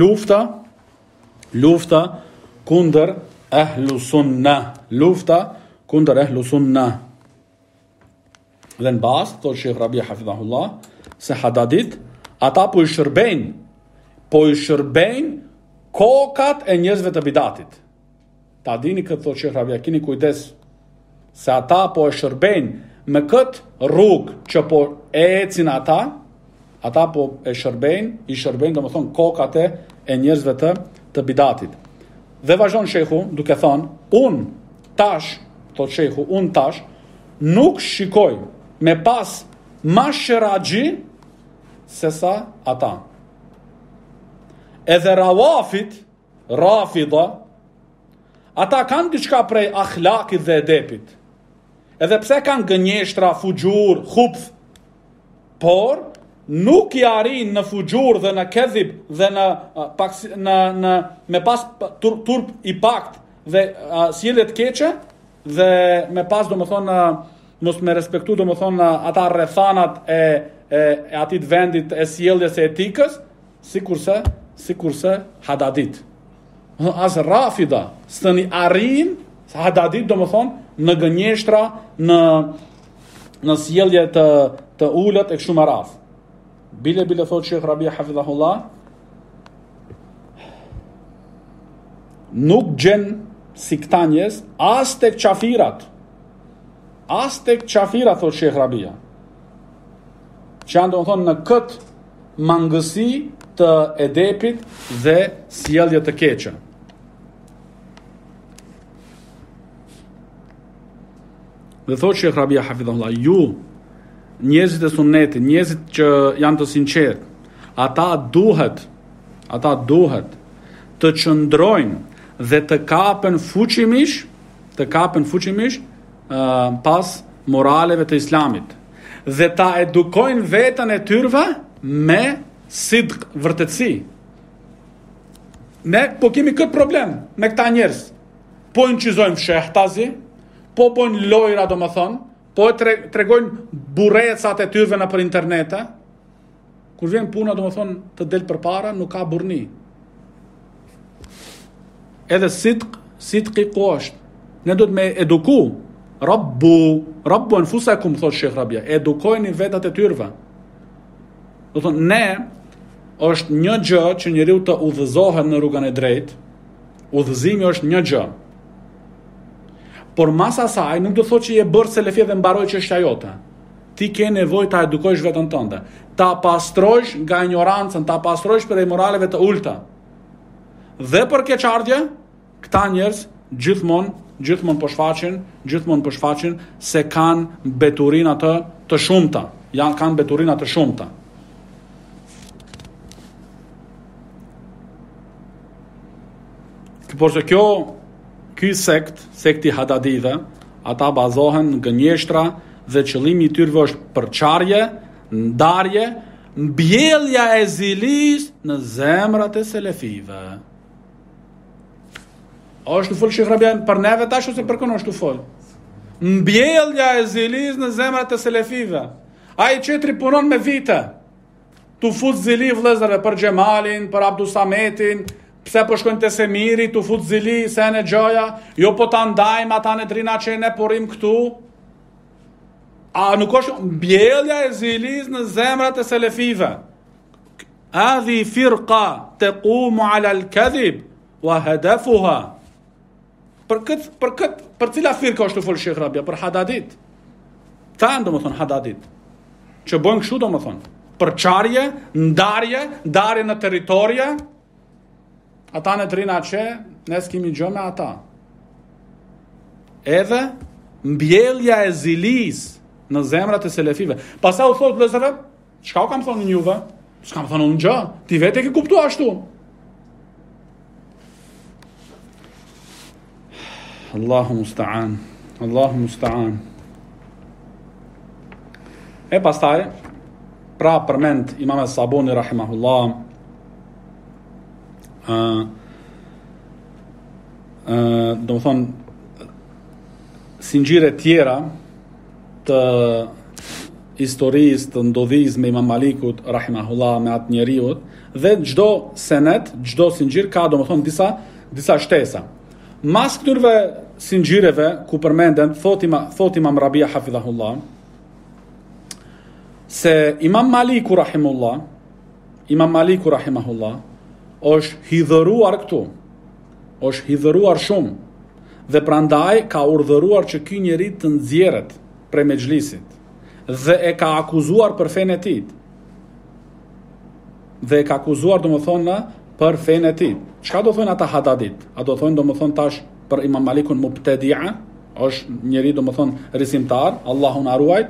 lufta kundër ehlu sunna. Lufta kundër ehlu sunna. Dhe në bazë, thotë Shekh Rabia Hafidhahullah, se Hadadit, ata po i shërbejnë kokat e njerëzve të bidatit. Ta dini këtë, thotë Shekh Rabia, kini kujdes, se ata po e shërbejnë me këtë rrugë që po e ecin ata po e shërbejnë, do më thonë, kokat e njerëzve të bidatit. Dhe vazhdon Shekhu, duke thonë, unë tash, nuk shikoj me pas ma shëragji se sa ata. Edhe Rafida, ata kanë diçka prej akhlakit dhe edepit. Edhe pse kanë gënjeshtra, fugjur, khubth, por nuk i arrin në fugjur dhe në kedhib dhe me pas turp i pakt dhe sjellje të keqe dhe me pas, do më thonë, mos me respektu, do më thonë, ata rrethanat e atit vendit e sjelljes e etikës, sikurse Hadadit. As Rafida s'tani arrin Hadadit, do më thonë, në gënjeshtra, në sjellje të ulët e kështu me radhë. Bile thot Shekh Rabia Hafidhahullah, nuk gjen si këta njerëz as tek qafirat, thot Shekh Rabia, që janë, do më thonë, në këtë mangësi të edepit dhe sjellje të keqe. Dhe thot Shekh Rabia Hafidhahullah, ju njerëzit e sunnetit, njerëzit që janë të sinqert, ata duhet të qëndrojnë dhe të kapen fuqimish pas moraleve të islamit dhe ta edukojnë vetën e tyrve me sidq, vërtetësi. Ne po kemi këtë problem me këta njerëz. Po inqizojnë fshehtazi, po bojnë lojra, do më thonë, po tregojnë burrecat e tyrve në për internete. Kur vjen puna, do më thonë, të del për para, nuk ka burni. Edhe sidqi ku është. Ne duhet me eduku. Rabbu anfusakum, thot Shekh Rabia, edukojni vetat e tyrve. Do thonë, ne është një gjë që njeriu të udhëzohet në rrugën e drejtë. Udhëzimi është një gjë. Por mas asaj nuk do thotë që je bërë selefi dhe mbaroj çështja jote. Ti ke nevojë ta edukojsh veten tënde, ta pastrojsh nga ignorancën, ta pastrojsh prej moraleve të ulta. Dhe për keqardhje, këta njerëz gjithmonë po shfaqin se kanë beturina të shumta, kanë beturina të shumta. Por se ky sekti Hadadidhe, ata bazohen në gënjeshtra dhe qëllimi i tyre është përçarje, ndarje, mbjellja e zilis në zemrat e selefive. Është të folë Shekh Rabia për neve tash ose për kënë është të folë? Mbjellja e zilis në zemrat e selefive. Ai qetri punon me vite. Tu fut zili vëllezërve për Xhemalin, për Abdusametin, pse po shkojnë te Semiri, tu fut zili, se e në gjoja, jo po ta ndajmë ata në drina që ne porim këtu. A nuk është mbjellja e zilis në zemrat e selefive? Hadhi firqa taqumu ala al-kadhib wa hadafuha. Për cila firqa është të folë Shekh Rabia? Për Hadadit. Tan do më thonë Hadadit. Që bojnë kështu do më thonë. Për qarje, ndarje në teritorje, ata në trina që ne s'kemi gjë me ata. Edhe mbjellja e zilis në zemrat e selefive. Pastaj u thotë vëllezërve, çka u kam thonë juve? S'kam thonë unë gjë. Ti vetë e ke kuptuar ashtu. Allahu musta'an. E pastaj pra përmend Imam Sabuni rahimahullah do të thonë sinxhire tjera të historisë të ndodhisë me Imam Malikut rahimahullah me atë njeriut, dhe çdo senet, çdo sinxhir ka domethënë disa shtesa. Mas këtyre sinxhireve ku përmenden thot Imam Rabia hafidhahullah se Imam Maliku rahimahullah është hidhëruar këtu, është hidhëruar shumë, dhe prandaj ka urdhëruar që ky njeri të nxjerret prej mexhlisit dhe e ka akuzuar për fenë e tij. Dhe e ka akuzuar domethënë për fenë e tij. Çka do thonë ata hadadit? A do thonë domethënë tash për Imam Malikun mubtadi'a, është njeri domethënë risimtar, Allahu na ruajt?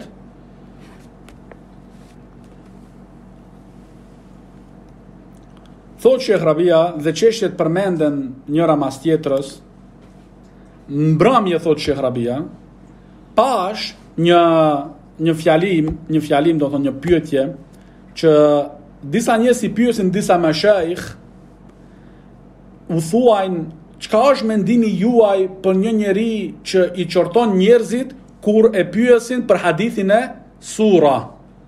Thot Sheikh Rabia, dhe çështjet përmenden njëra mas tjetrës. Mbrëmje, thot Sheikh Rabia, pash një fjalim do thonë një pyetje që disa njerëz i pyesin disa mashaikh, u thuajnë çka është mendimi juaj për një njeri që i qorton njerëzit kur e pyesin për hadithin e sura.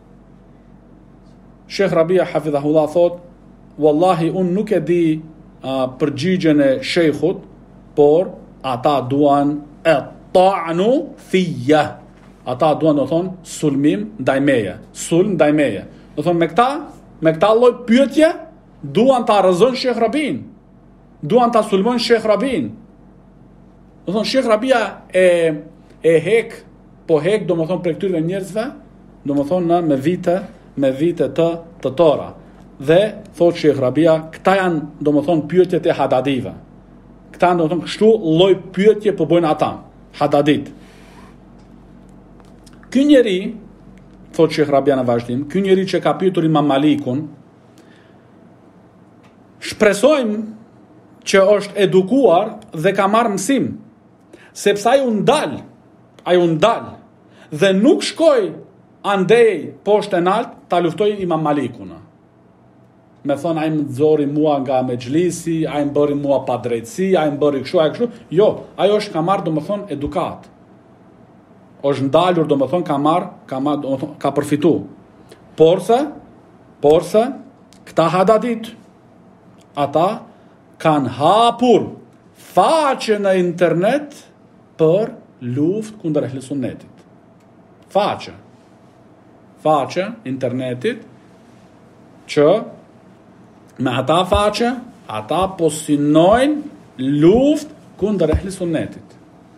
Sheikh Rabia hafidhahullah thot, wallahi unë nuk e di përgjigjen e shejkhut, por ata duan e ta'nu fija. Ata duan do thonë sulmim ndaj meje. Sulm ndaj meje. Do thonë me këta lloj pyetje duan ta rrezojnë Sheikh Rabin. Duan ta sulmojnë Sheikh Rabin. Do thonë Sheikh Rabia e hek domethënë për këtyre njerëzve, domethënë me vite të tora. Dhe thot Sheikh Rabia, këta janë domethënë pyetjet e hadadive. Këta janë domethënë kështu lloj pyetje po bojnë ata, hadadit. Ky njeri, thot Sheikh Rabia në vazhdim, ky njeri që ka pyetur Imam Malikun, shpresojmë që është edukuar dhe ka marrë mësim, sepse ai u ndal dhe nuk shkoi andej poshtë e nalt ta luftoi Imam Malikun. Me thonë, ai më nxori mua nga mexhlisi, ai më bëri mua pa drejtësi, ai më bëri kështu. Jo, ajo është ka marrë domethënë edukat. Është ndalur domethënë ka përfitu. Porse këta hadadit, ata kanë hapur faqe në internet për luftë kundër ehli sunnetit. Faqe internetit që me ata faqe, ata posinojnë luftë kundër ehli sunnetit.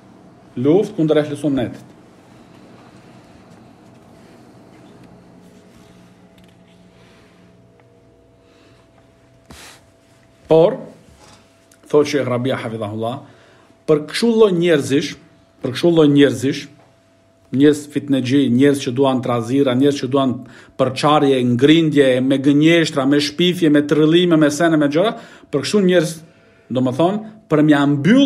Por, thot Sheikh Rabia hafidhahullah, për kështu lloj njerëzish, njerëz fitnexhi, njerëz që duan trazira, njerëz që duan përçarje, ngrindje, me gënjeshtra, me shpifje, me trëllime, me sene, me gjëra, për kështu njerëz, domethënë, për m'ia mbyll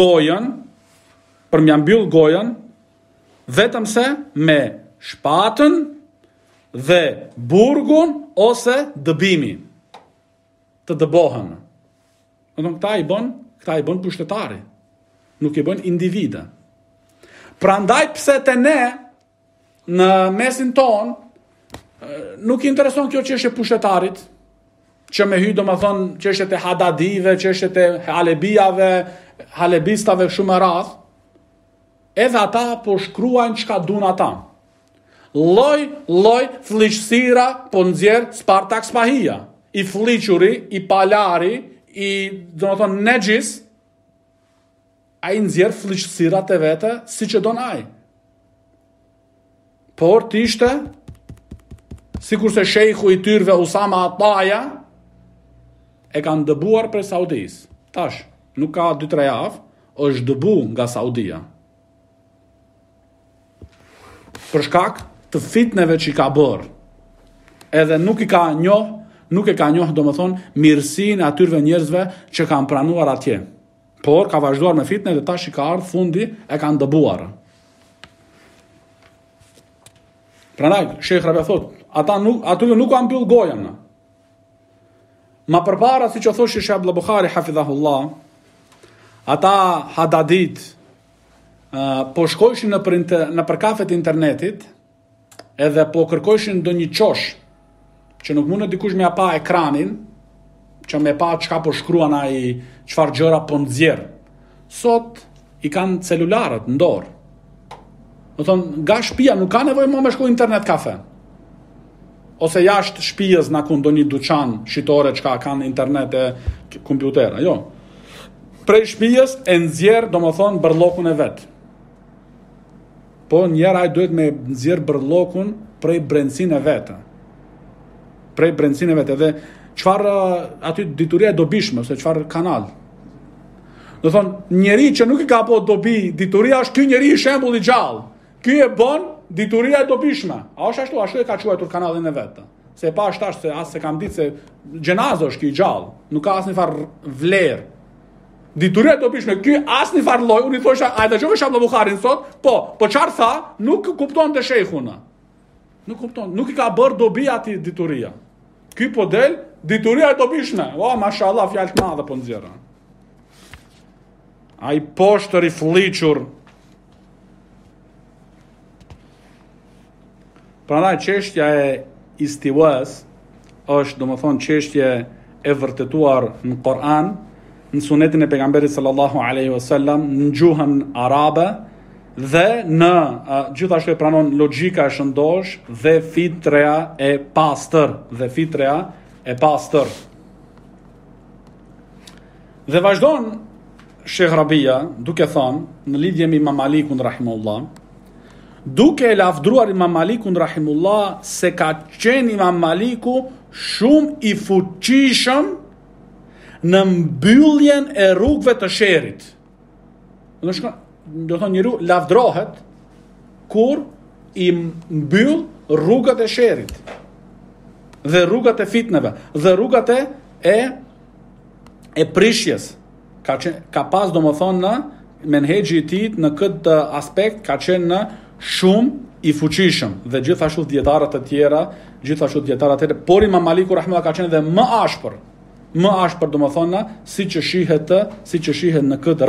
gojën, vetëm se me shpatën dhe burgun ose dëbimi. Të dëbohen. Këta i bën pushtetari. Nuk i bën individa. Prandaj pse te ne në mesin ton nuk i intereson kjo çështje pushtetarit, që me hy domethënë çështjet e hadadive, çështjet e halebistave shumë e radh, edhe ata po shkruajnë çka duan ata. Lloj fllihësira po nxjerr Spartak Spahia, i fliquri, i palari, i domethënë nexhis, ai nxjerr fllihësirat e vete siç e don ai. Por t'ishte sikurse shejhu i tyrve Usama Ataja e kanë dëbuar për Saudis. Tash, nuk ka 2-3 javë, është dëbu nga Saudia. Për shkak të fitneve që i ka bërë. Edhe nuk e ka njoh domethënë mirësinë atyre njerëzve që kanë pranuar atje. Por ka vazhduar me fitne dhe tash i ka ardhur fundi e kanë dëbuar. Prandaj Sheikh Rabia thot, atyre nuk kanë mbyll gojën. Ma përpara, siç e thoshte Sheikh Abdullah Buhari hafidhahullah, ata hadadit po shkojshin në për kafet internetit, edhe po kërkojshin ndonjë qosh që nuk mund dikush me pa ekranin, që me pa çka po shkruan ai, çfarë gjëra po nxjerr. Sot i kanë celularët në dorë. Do thonë, nga shtëpia nuk ka nevojë më me shku internet kafe. Ose jashtë shtëpisë na ku ndonjë dyqan shitore çka kanë internet e kompjutera, jo. Prej shtëpisë e nxjerr, domethënë, bërllokun e vet. Po njëra ai duhet me nxjerr bërllokun prej brendsinë e vet. Prej brendsinë e vet, edhe çfarë aty dituria e dobishme, ose çfarë kanal. Do thonë, njeri që nuk i ka po dobi dituria, është ky njeri i shembull i gjallë. Ky e bën dituria e dobishme. A është ashtu e ka quajtur kanalin e vet. Se pa ashtash se as se kam ditë se gjenazo është ky i gjallë, nuk ka asnjë farë vlerë. Dituria e dobishme, ky asnjë farë lloj, unë i thosha, a e dëgjove Shabla Bukharin sot? Po çfarë tha? Nuk kupton të shejhun. Nuk kupton, nuk i ka bërë dobi ati dituria. Ky po del dituria e dobishme. Mashallah, fjalë të madhe po nxjerrë. Ai poshtër i fliqur. Prandaj çështja e istiwas është, domethënë, çështje e vërtetuar në Kur'an, në sunetin e pejgamberit sallallahu alaihi wasallam, në gjuhën arabe dhe në gjithashtu e pranon logjika e shëndosh dhe fitrea e pastër, Dhe vazhdon Sheikh Rabia duke thënë në lidhje me Imam Malikun rahimullah, duke e lavdruar Imam Malikun rahimullah se ka qenë Imam Maliku shumë i fuqishëm në mbylljen e rrugëve të sherrit. Do thonë, njeriu lavdrohet kur i mbyll rrugët e sherrit dhe rrugët e fitneve dhe rrugët e prishjes. Ka pas, domethënë, në menhexhi i tij në këtë aspekt ka qenë shumë i fuqishëm dhe gjithashtu dietarët e tjerë, por Imam Maliku rahimahullah ka qenë edhe më ashpër, domethënë, siç shihet në këtë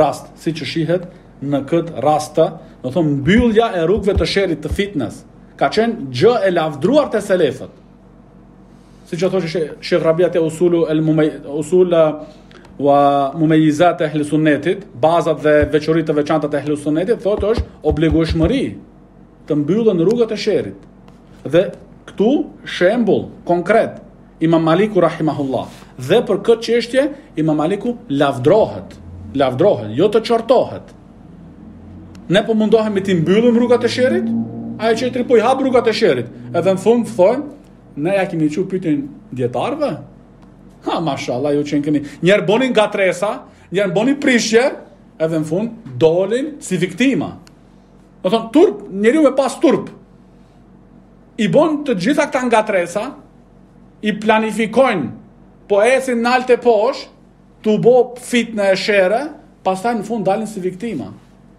rast, do thonë, mbyllja e rrugëve të sherrit të fitnes ka qenë gjë e lavdruar te selefët. Siç e thoshte Sheikh Rabia te usul wa mumeyyizat e ehli sunnetit, bazat dhe veçoritë të veçanta të ehli sunnetit, thotë është obligueshmëri të mbyllen rrugët e sherrit. Dhe këtu shembull konkret Imam Maliku rahimahullah. Dhe për këtë çështje Imam Maliku lavdrohet, jo të çortohet. Ne po mundohemi të mbyllim rrugat e sherrit, ai çetri po i hap rrugat e sherrit. Edhe në fund thonë, ne ja kemi çu pyetën dietarëve. Mashallah, ju që keni. Njerë bonin gatresa, njerë bonin prishje, edhe në fund dolin si viktima. Do thonë, turp, njeriu me pas turp, i bon të gjitha këta ngatresa, i planifikojnë, po ecin nalte posh, tu bo fitnë e shere, pastaj në fund dalin si viktima.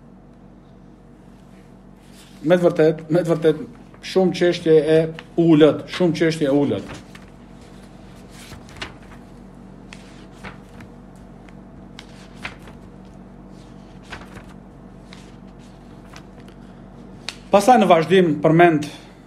Me të vërtet, shumë çështje e ulët. Pastaj në vazhdim përmend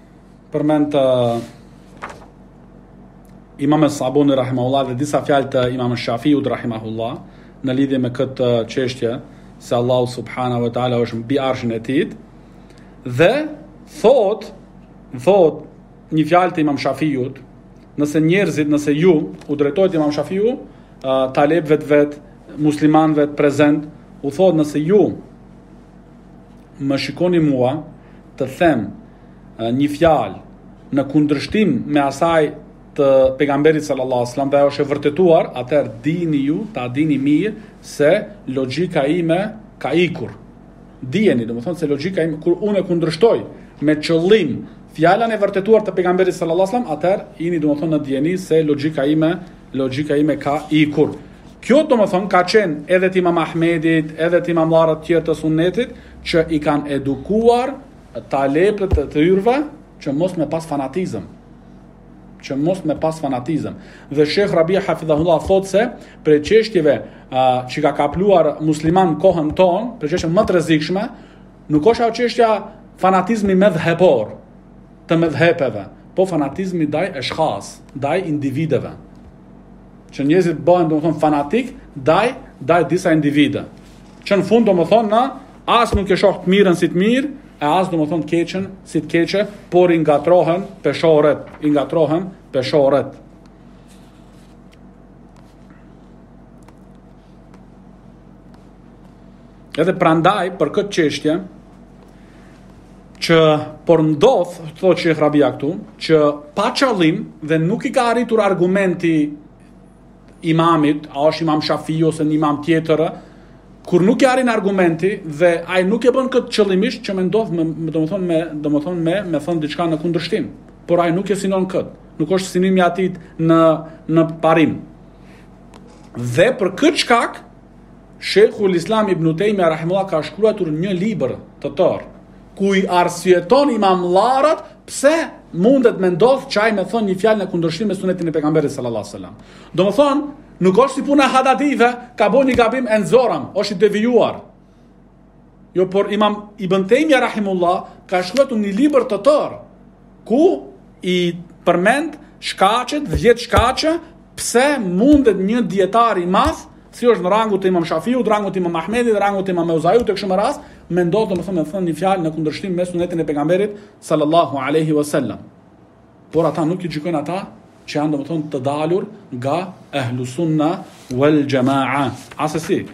Imam Sabuni rahimahullah dhe disa fjalë të Imam Shafiut rahimahullah në lidhje me këtë çështje se Allahu subhanahu wa taala është mbi arshin e tij dhe thot një fjalë të Imam Shafiut, nëse ju u drejtohet Imam Shafiu talebëve të vet, muslimanëve të prezent, u thot nëse ju më shikoni mua të them një fjalë në kundërshtim me asaj të pejgamberit sallallahu alajhi wasallam dhe është e vërtetuar, atëherë ta dini mirë se logjika ime ka ikur. Dijeni, domethënë se logjika ime kur unë e kundërshtoj me qëllim fjalën e vërtetuar të pejgamberit sallallahu alajhi wasallam, atëherë jeni domethënë në dijeni se logjika ime ka ikur. Kjo domethënë ka qenë edhe të Imam Ahmedit, edhe të imamlarët të tjerë të sunnetit që i kanë edukuar talebët të tyre që mos me pas fanatizëm. Dhe Sheikh Rabia hafidhahullah thot se për çështjeve që ka kapluar musliman kohën tonë, për çështje më të rrezikshme, nuk është ajo çështja fanatizmi medhhepor të medhhepeve, po fanatizmi ndaj eshkhas, ndaj individeve. Që njerëzit bëhen domethënë fanatik ndaj disa individe. Që në fund domethënë na as nuk e shoh të mirën si të mirë, e as domethënë të keqen si të keqe, por i ngatrohen peshorët. Edhe prandaj për këtë çështje që por ndodh, thotë Sheh Rabia këtu, që pa qëllim dhe nuk i ka arritur argumenti imamit, a është imam Shafiu ose një imam tjetër, kur nuk i arrin argumenti dhe ai nuk e bën këtë qëllimisht, që më ndodh me thënë diçka në kundërshtim, por ai nuk e synon këtë, nuk është synimi i atij në parim. Dhe për këtë shkak Sheikhul Islam Ibn Taymija rahimahullah ka shkruar një libër të tërë ku i arsyeton imamllarët pse mundet me ndodh që ai me thonë një fjalë në kundërshtim me sunetin e pejgamberit sallallahu alajhi wasallam. Domethënë, nuk është si puna Hadadive, ka bën një gabim e nxorëm, është i devijuar. Jo, por Imam Ibn Taymija rahimahullah ka shkruar një libër të tërë ku i përmend shkaqet, 10 shkaqe pse mundet një dietar i madh, si është në rangut të Imam Shafiut, rangut të Imam Ahmedit, rangut të Imam Euzaiut të kështu me rast, me ndodh domethënë me thënë një fjalë në kundërshtim me sunetin e pejgamberit sallallahu alaihi wasallam. Por ata nuk i gjykojnë ata që janë domethënë të dalur nga ahlu sunna wal jamaa. Asesi.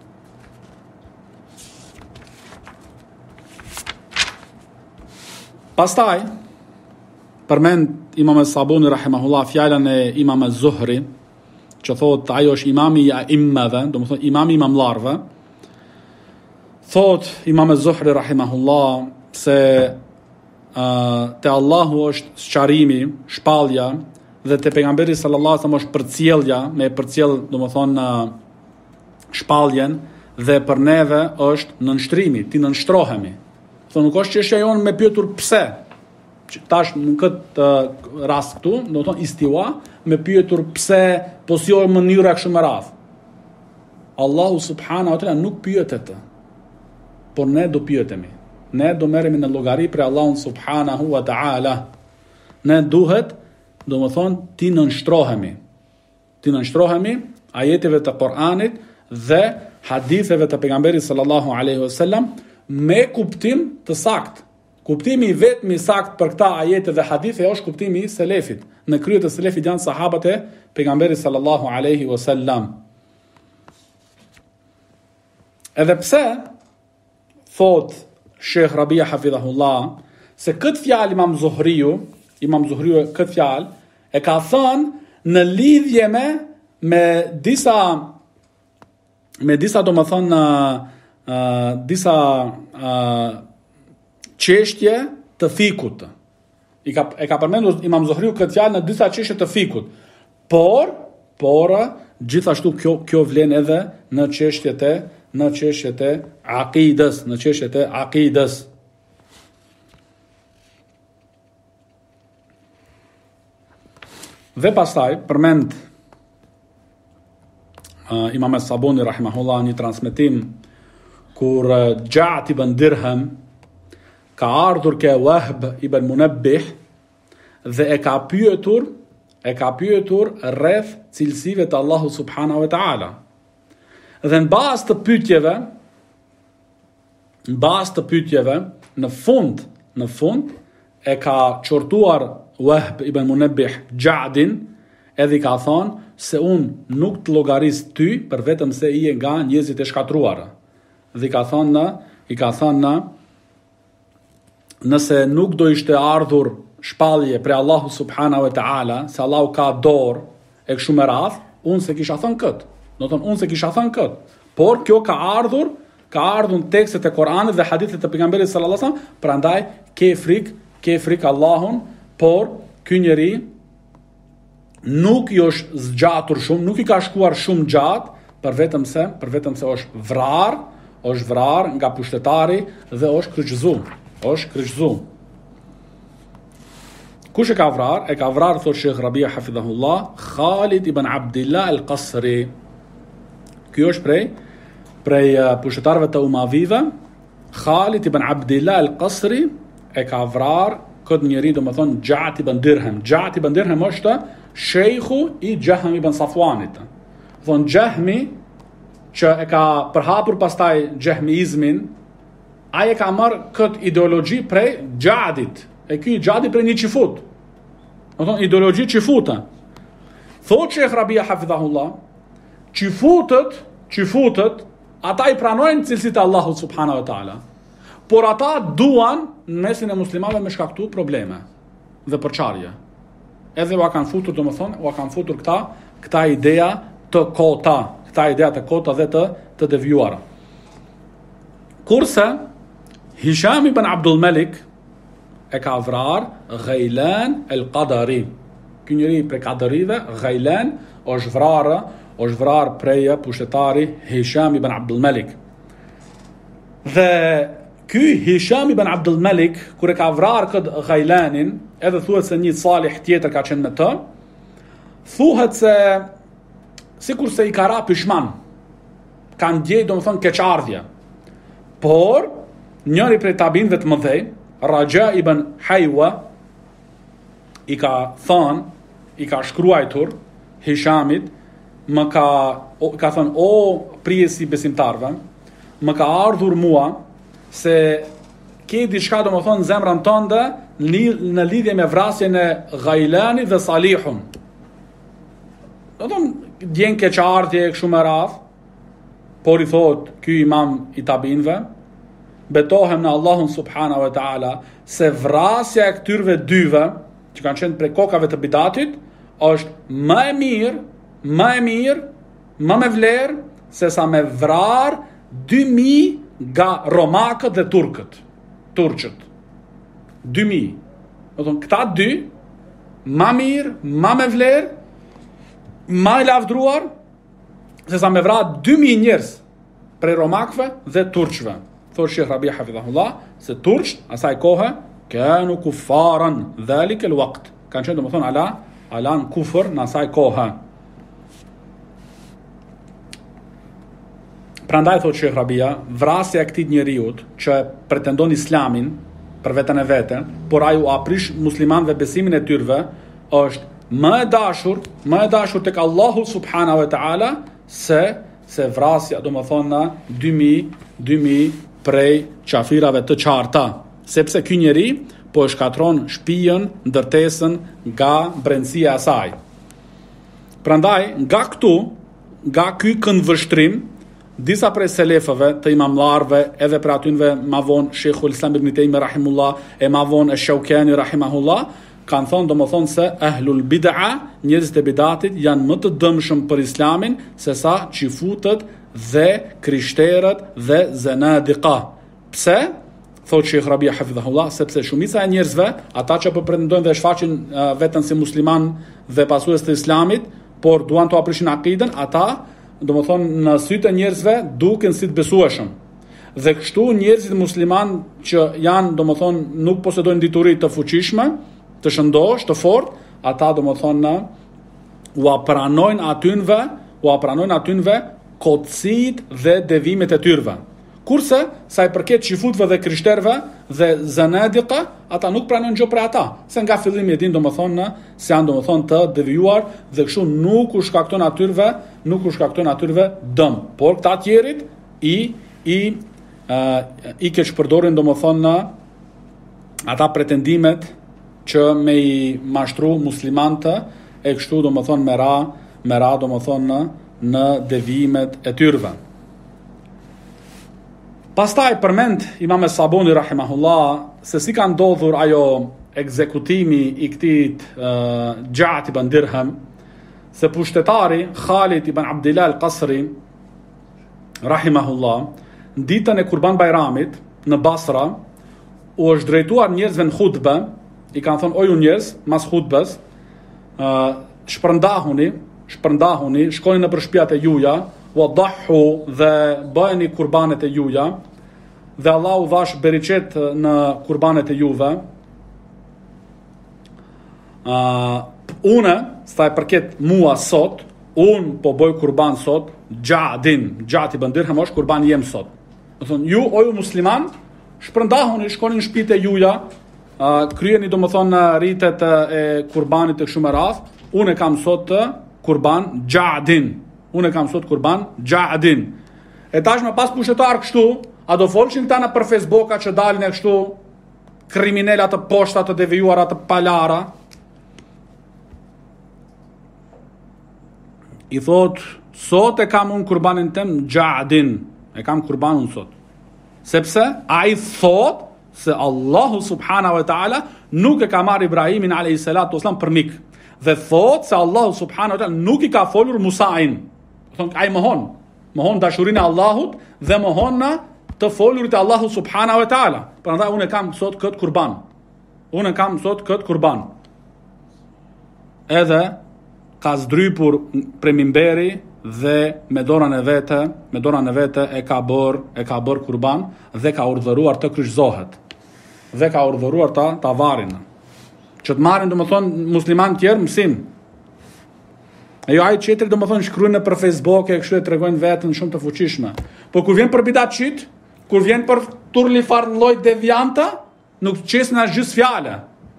Pastaj përmend Imam Sabuni rahimahullah fjalën e Imam Az-Zuhri, që thot ajo është imami i immave, domethënë imami i imamllarëve. Thot Imam Az-Zuhri rahimahullah se te Allahu është sqarimi, shpallja, dhe te pejgamberi sallallahu alaihi wasallam është përcjellja, me përcjell domethënë shpalljen, dhe për neve është nënshtrimi, ti nënshtrohemi. Thonë nuk është çështja jonë me pyetur pse. Tash në këtë rast këtu, domethënë istiwa, me pyetur pse, po si në mënyra kështu me radh. Allahu subhanahu wa taala nuk pyetet, por ne do pyetemi. Ne do merremi në llogari për Allahun subhanahu wa taala. Ne duhet, domethënë, ti nënshtrohemi. Ti nënshtrohemi ajeteve të Kuranit dhe haditheve të pejgamberit sallallahu alaihi wasallam me kuptim të saktë. Kuptimi i vetmi i sakt për këta ajete dhe hadithe është kuptimi i selefit. Në krye të selefit janë sahabët e pejgamberit sallallahu alaihi wasallam. Edhe pse thot Sheikh Rabia hafidhahullah se këtë fjalë Imam Zuhriu këtë fjalë e ka thënë në lidhje me disa domethënë disa çështje të fikut. E ka përmendur Imam Zuhriu këtë fjalë në disa çështje të fikut. Por gjithashtu kjo vlen edhe në çështjet e aqidës, Dhe pastaj përmend Imam Sabuni rahimahullah një transmetim kur Ja'd ibn Dirham ka ardhur ke Wahb ibn Munabbih dhe e ka pyetur rreth cilësive të Allahu subhanahu wa taala. Dhe në bazë të pyetjeve, në fund e ka çortuar Wahb ibn Munabbih Ja'din, edhe i ka thonë se unë nuk të llogaris ty për vetëm se i e nga njerëzit e shkatruar. Dhe i ka thonë nëse nuk do ishte ardhur shpallje për Allahu subhanahu wa taala, se Allahu ka dorë e kështu me radh, unë se kisha thënë këtë. Do të thonë unë se kisha thënë këtë. Por kjo ka ardhur në tekstet e Kuranit dhe hadithet të pejgamberit sallallahu alajhi wasallam, prandaj ke frikë Allahun, por ky njeri nuk i është zgjatur shumë, nuk i ka shkuar shumë gjatë, për vetëm se është vrar nga pushtetari dhe është kryqëzuar. Kush e ka vrar? E ka vrar, thot Sheikh Rabia hafidhahullah, Khalid ibn Abdillah al-Qasri. Ky është prej pushtetarëve të Umavive Khalid ibn Abdillah al-Qasri e ka vrar këtë njeri, do më thonë Gjat ibn Dirhem. Gjat ibn Dirhem është shejhu i Jahm ibn Safwanit. Thonë Jahmi, që e ka përhapur pastaj Jahmizmin, ai e ka marrë këtë ideologji prej Gjadit. E ky Gjadi prej një qifut. Do thonë ideologji qifuta. Thotë Sheikh Rabia hafidhahullah, qifutët, ata i pranojnë cilësitë e Allahut subhanahu wa taala. Por ata duan në mesin e muslimanëve me shkaktu probleme dhe përçarje. Edhe ua kanë futur, domethënë, ua kanë futur këta ideja të kota dhe të devijuara. Kurse Hisham ibn Abdul Malik e ka vrar Ghailan el-Qadari. Ky njeri prej Qadarive, Ghailan është vrar prej pushtetari Hisham ibn Abdul Malik. Dhe ky Hisham ibn Abdul Malik, kur e ka vrar këtë Ghailanin, edhe thuhet se një salih tjetër ka qenë me të, thuhet se sikur se i ka ra pishman, ka ndjej domethënë keqardhje. Por njëri prej tabinëve të mëdhej, Raja ibn Haywa, i ka shkruajtur Hishamit, ka thënë, o prijesi besimtarve, më ka ardhur mua se ke diçka domethënë zemrën tënde në lidhje me vrasjen e Ghailanit dhe Salihun. Do të thonë djen keqardhje kështu me radh, por i thot ky imam i tabinëve, betohem në Allahun subhanahu wa taala se vrasja e këtyre dyve që kanë qenë prej kokave të bidatit është më e mirë, më me vlerë se sa me vrar 2000 nga romakët dhe turqët. 2000. Do thonë këta dy më mirë, më me vlerë, më i lavdruar se sa me vrar 2000 njerëz prej romakëve dhe turqëve. Thot Sheikh Rabia hafidhahullah se turqët asaj kohe kanu kufaran dhalika alwaqt. Kanë qenë domethënë ala në kufër në asaj kohe. Prandaj thot Sheikh Rabia, vrasja e këtij njeriu që pretendon islamin për veten e vete, por ai u aprish muslimanëve besimin e tyre, është më e dashur tek Allahu subhanahu wa taala se vrasja domethënë 2000 prej qafirave të qarta, sepse ky njeri po e shkatron shtëpinë, ndërtesën nga brendësia e saj. Prandaj, nga ky këndvështrim, disa prej selefëve të imamlarve, edhe për atynve ma vonë Sheikhul Islam ibn Taymi rahimullah, e ma vonë e Shaukani rahimahullah, kanë thonë domethënë se ahlul bid'a, njerëzit e bidatit, janë më të dëmshëm për islamin se sa qifutët dhe krishterët dhe zanadiqa. Pse? Thot Sheikh Rabia hafidhahullah, sepse shumica e njerëzve, ata që pretendojnë dhe shfaqin veten si musliman dhe pasues të islamit, por duan të aprishin akiden, ata domethënë në sytë e njerëzve duken si të besueshëm. Dhe kështu njerëzit musliman që janë domethënë nuk posedojnë dituri të fuqishme, të shëndosh, të fortë, ata domethënë u pranojnë atynve kotësit dhe devimet e tyre. Kurse, sa i përket qifutve dhe krishterve dhe zanadiqa, ata nuk pranojnë gjë për ata, se nga fillimi e din domethënë se janë domethënë të devijuar dhe kështu nuk u shkakton atyrve dëm. Por këta tjerit i keq përdorin domethënë ata pretendimet që me i mashtru muslimante e kështu domethënë me ra domethënë në devijimet e tyre. Pastaj përmend Imam Sabuni rahimahullah se si ka ndodhur ajo ekzekutimi i këtij Gjat ibn Dirhem, se pushtetari Khalid ibn Abdillah al-Qasri rahimahullah në ditën e Kurban Bayramit në Basra u është drejtuar njerëzve në hutbe, i kanë thonë o ju njerëz, mas hutbes, shpërndahuni, shkoni në për shtëpiat e juja, wadahhu dhe bëheni kurbanet e juja, dhe Allah u dhash beriqet në kurbanet e juve. Une, sa e përket mua sot, unë po bëj kurban sot, Gjat ibn Dirhem është kurban jem sot. Do thonë, ju, o ju musliman, shpërndahuni, shkoni në shtëpitë e juja, kryeni do më thonë rritet e kurbanit të kështu me radh, unë e kam sot të kurban gjadin. Unë e kam sot kurban gjadin. E tash me pas pushtetar kështu, a do folshin këta në për Facebooka që dalin e kështu, kriminellat të poshta të devijuara të palara, i thot, sot e kam unë kurbanin tem gjadin, e kam kurbanin sot. Sepse, a i thot, se Allahu subhanahu wa ta'ala nuk e ka marrë Ibrahimin a.s. për mik. Dhe thot se Allahu subhanahu wa ta'ala nuk i ka folur Musain. Thon, a i mohon dashurin e Allahut dhe mohon në të folurit e Allahu subhanahu wa ta'ala. Për nëndaj, unë e kam sot këtë kurban. Unë e kam sot këtë kurban. Edhe ka zdrypur pre mimberi dhe me dorën e vete e ka bër kurban dhe ka urdhëruar të kryqëzohet. Dhe ka urdhëruar ta varin. Që të marrin, do më thonë, musliman tjerë mësim. E jo ajë qetëri, do më thonë, shkrujnë për Facebook e kështu e tregojnë vetën shumë të fuqishme. Po kur vjen për bidat qit, kur vjen për turlifar lloj devianta, nuk qesin as gjys fjale.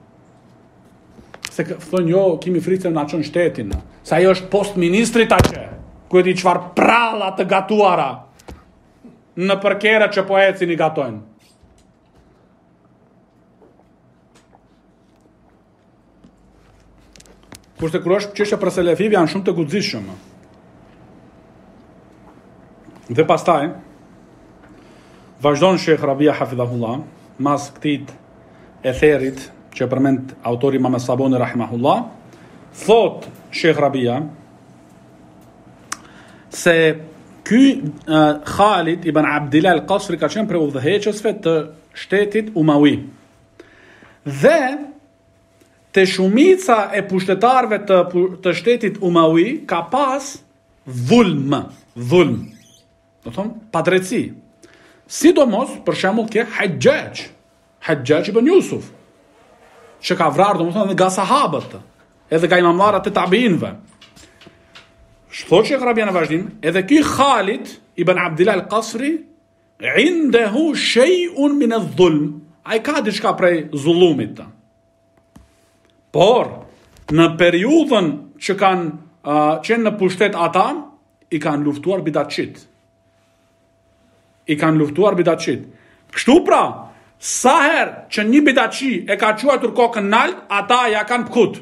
Se thonë, jo, kimi frikë se na çon shtetin. Sa ajo është post ministrit aqe, ku e di çfarë pralla të gatuara në përkera që po ecin i gatojnë. Kurse kur është çështja për selefive janë shumë të guxishëm. Dhe pastaj vazhdon Sheikh Rabia hafidhahullah, mas këtij etherit që përmend autori Imam Saboni rahimahullah, thot Sheikh Rabia se ky Khalid ibn Abdillah al-Qasri ka qenë prej udhëheqësve të shtetit Umawi. Dhe te shumica e pushtetarëve të shtetit Umawi ka pas dhulm. Do thonë padrejti. Sidomos për shembull ke Hajjaj ibn Yusuf, që ka vrarë domethënë edhe nga sahabët, edhe nga imamlarët e tabiinëve. Shtohet Sheikh Rabia në vazhdim, edhe ky Khalid ibn Abdillah al-Qasri indehu shay'un min adh-dhulm. Ai ka diçka prej zullumit. Por, në periudhën që kanë qenë në pushtet ata, i kanë luftuar bidatçit. Kështu pra, sa herë që një bidatçi e ka quajtur kokën nalt, ata ja kanë pkut.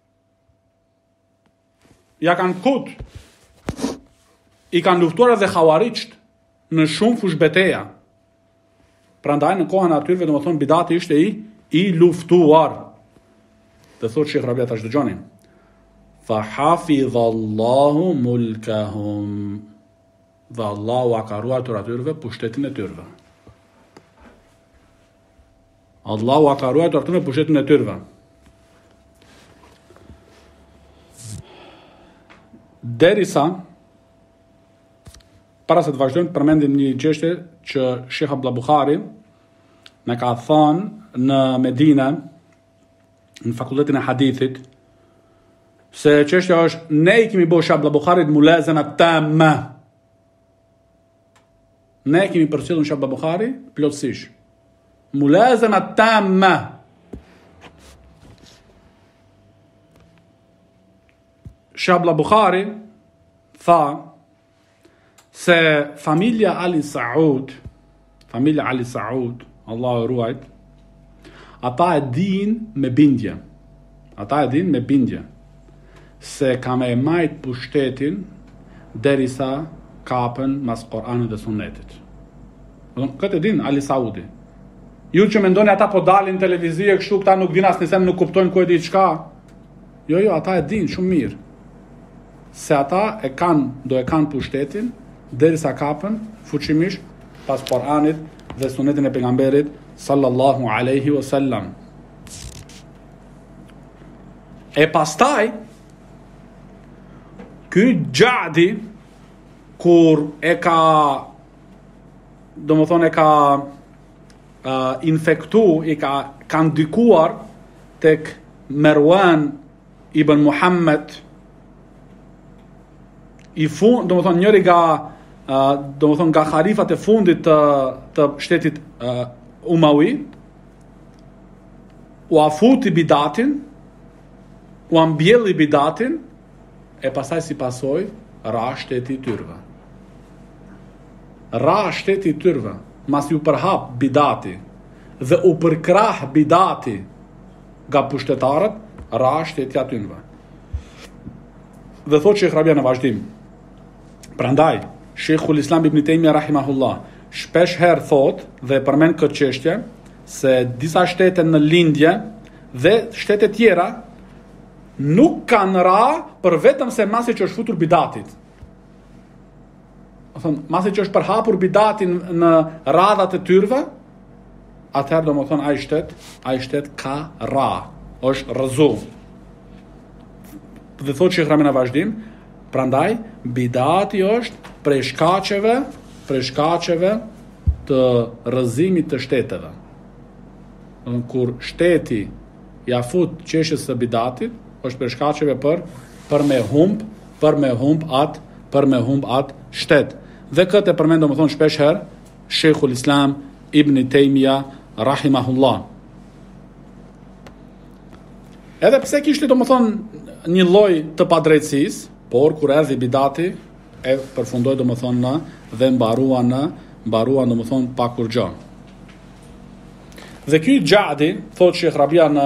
I kanë luftuar edhe Khawarijt në shumë fushbeteja. Prandaj në kohën atyre, domethënë bidati ishte i luftuar. Dhe thot Sheikh Rabia tash dëgjoni. Fa hafidhallahu mulkahum. Dhe Allahu a ka ruajtur atyre pushtetin e tyre. Allahu a ka ruajtur atyre pushtetin e tyre. Derisa para se të vazhdojmë përmendim një çështje që Sheikh Abdullah Buhari na ka thënë në Medinë në fakultetin e hadithit, se çështja është ne i kemi bërë Abdullah Buharit mulazama tamma. Ne kemi përcjellur Abdullah Buhari plotësisht. Mulazama tamma. Abdullah Buhari tha se familja Ali Saud, Allahu e ruajt, ata e din me bindje. Se ka me majt pushtetin derisa kapën mas Koranit dhe Sunnetit. Këtë e din Ali Saudi. Ju që mendoni ata po dalin televizije kështu, këta nuk din asnjë, nuk kuptojnë ku e di çka. Jo, ata e din shumë mirë. Se ata e kanë pushtetin derisa kapën fuqimisht pas Koranit dhe Sunnetin e pejgamberit sallallahu alaihi wasallam. E pastaj ky Gjadi kur e ka domethënë e ka infektu, ka ndikuar tek Marwan ibn Muhammad, domethënë njëri nga do më thonë nga khalifat e fundit të shtetit Umawi, u afuti bidatin, u ambjelli bidatin, e pasaj si pasoj, ra shteti i tyrve. Ra shteti i tyrve, mas ju përhap bidati, dhe u përkrah bidati nga pushtetarët, ra shteti atynve. Dhe thot Shekh Rabia në vazhdim. Prandaj, Sheikhul Islam Ibn Taymija rahimahullah shpesh herë thot dhe përmend këtë çështje se disa shtete në lindje dhe shtete tjera nuk kanë ra për vetëm se masi që është futur bidatit. Masi që është përhapur bidatin në radhat e tyrve, atëherë do më thonë ai shtet ka ra, është rëzu. Dhe thot Shekh Rabia në vazhdim, prandaj bidati është prej shkaqeve të rrëzimit të shteteve. Kur shteti ja fut çështjes së bidatit, është për shkaqeve për me humb atë shtet. Dhe këtë e përmend domethënë shpesh herë Sheikhul Islam Ibn Taymija rahimahullah. Edhe pse kishte domethënë një lloj të padrejtësisë, por kur erdhi bidati e përfundoi domethënë dhe mbaruan domethënë pa kur gjë. Dhe ky Xhadi, thot Shekh Rabia në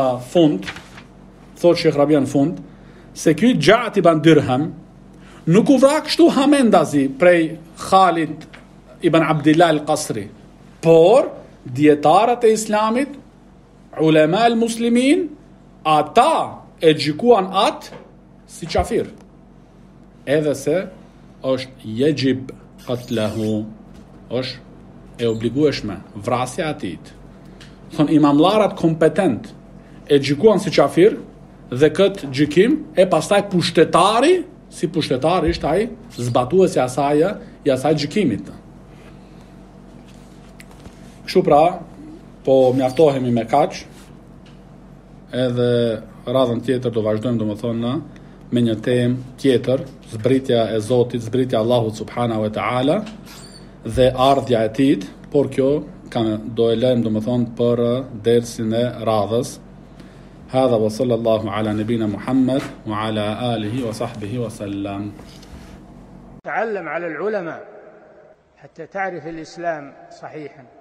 fund, se ky Xhadi ibn Dirham nuk u vra kështu hamendazi prej Khalid ibn Abdillah al-Qasri, por dietarët e Islamit, ulema al-muslimin, ata e gjikuan atë si qafir, edhe se është yajib qatluhu, është e obligueshme vrasja e atij. Thon imamllarat kompetent e gjikuan si qafir dhe këtë gjykim e pastaj pushtetari, si pushtetar ishte ai zbatuesi i asaj gjykimit. Kështu pra, po mjaftohemi me kaq, edhe radhën tjetër do vazhdojmë domethënë me një temë tjetër, zbritja e Zotit, zbritja Allahut subhanahu wa taala dhe ardhja e tij, por kjo do e lejmë domethënë për dersin e radhës. هذا وصلى الله على نبينا محمد وعلى آله وصحبه وسلم. تعلم على العلماء حتى تعرف الإسلام صحيحا.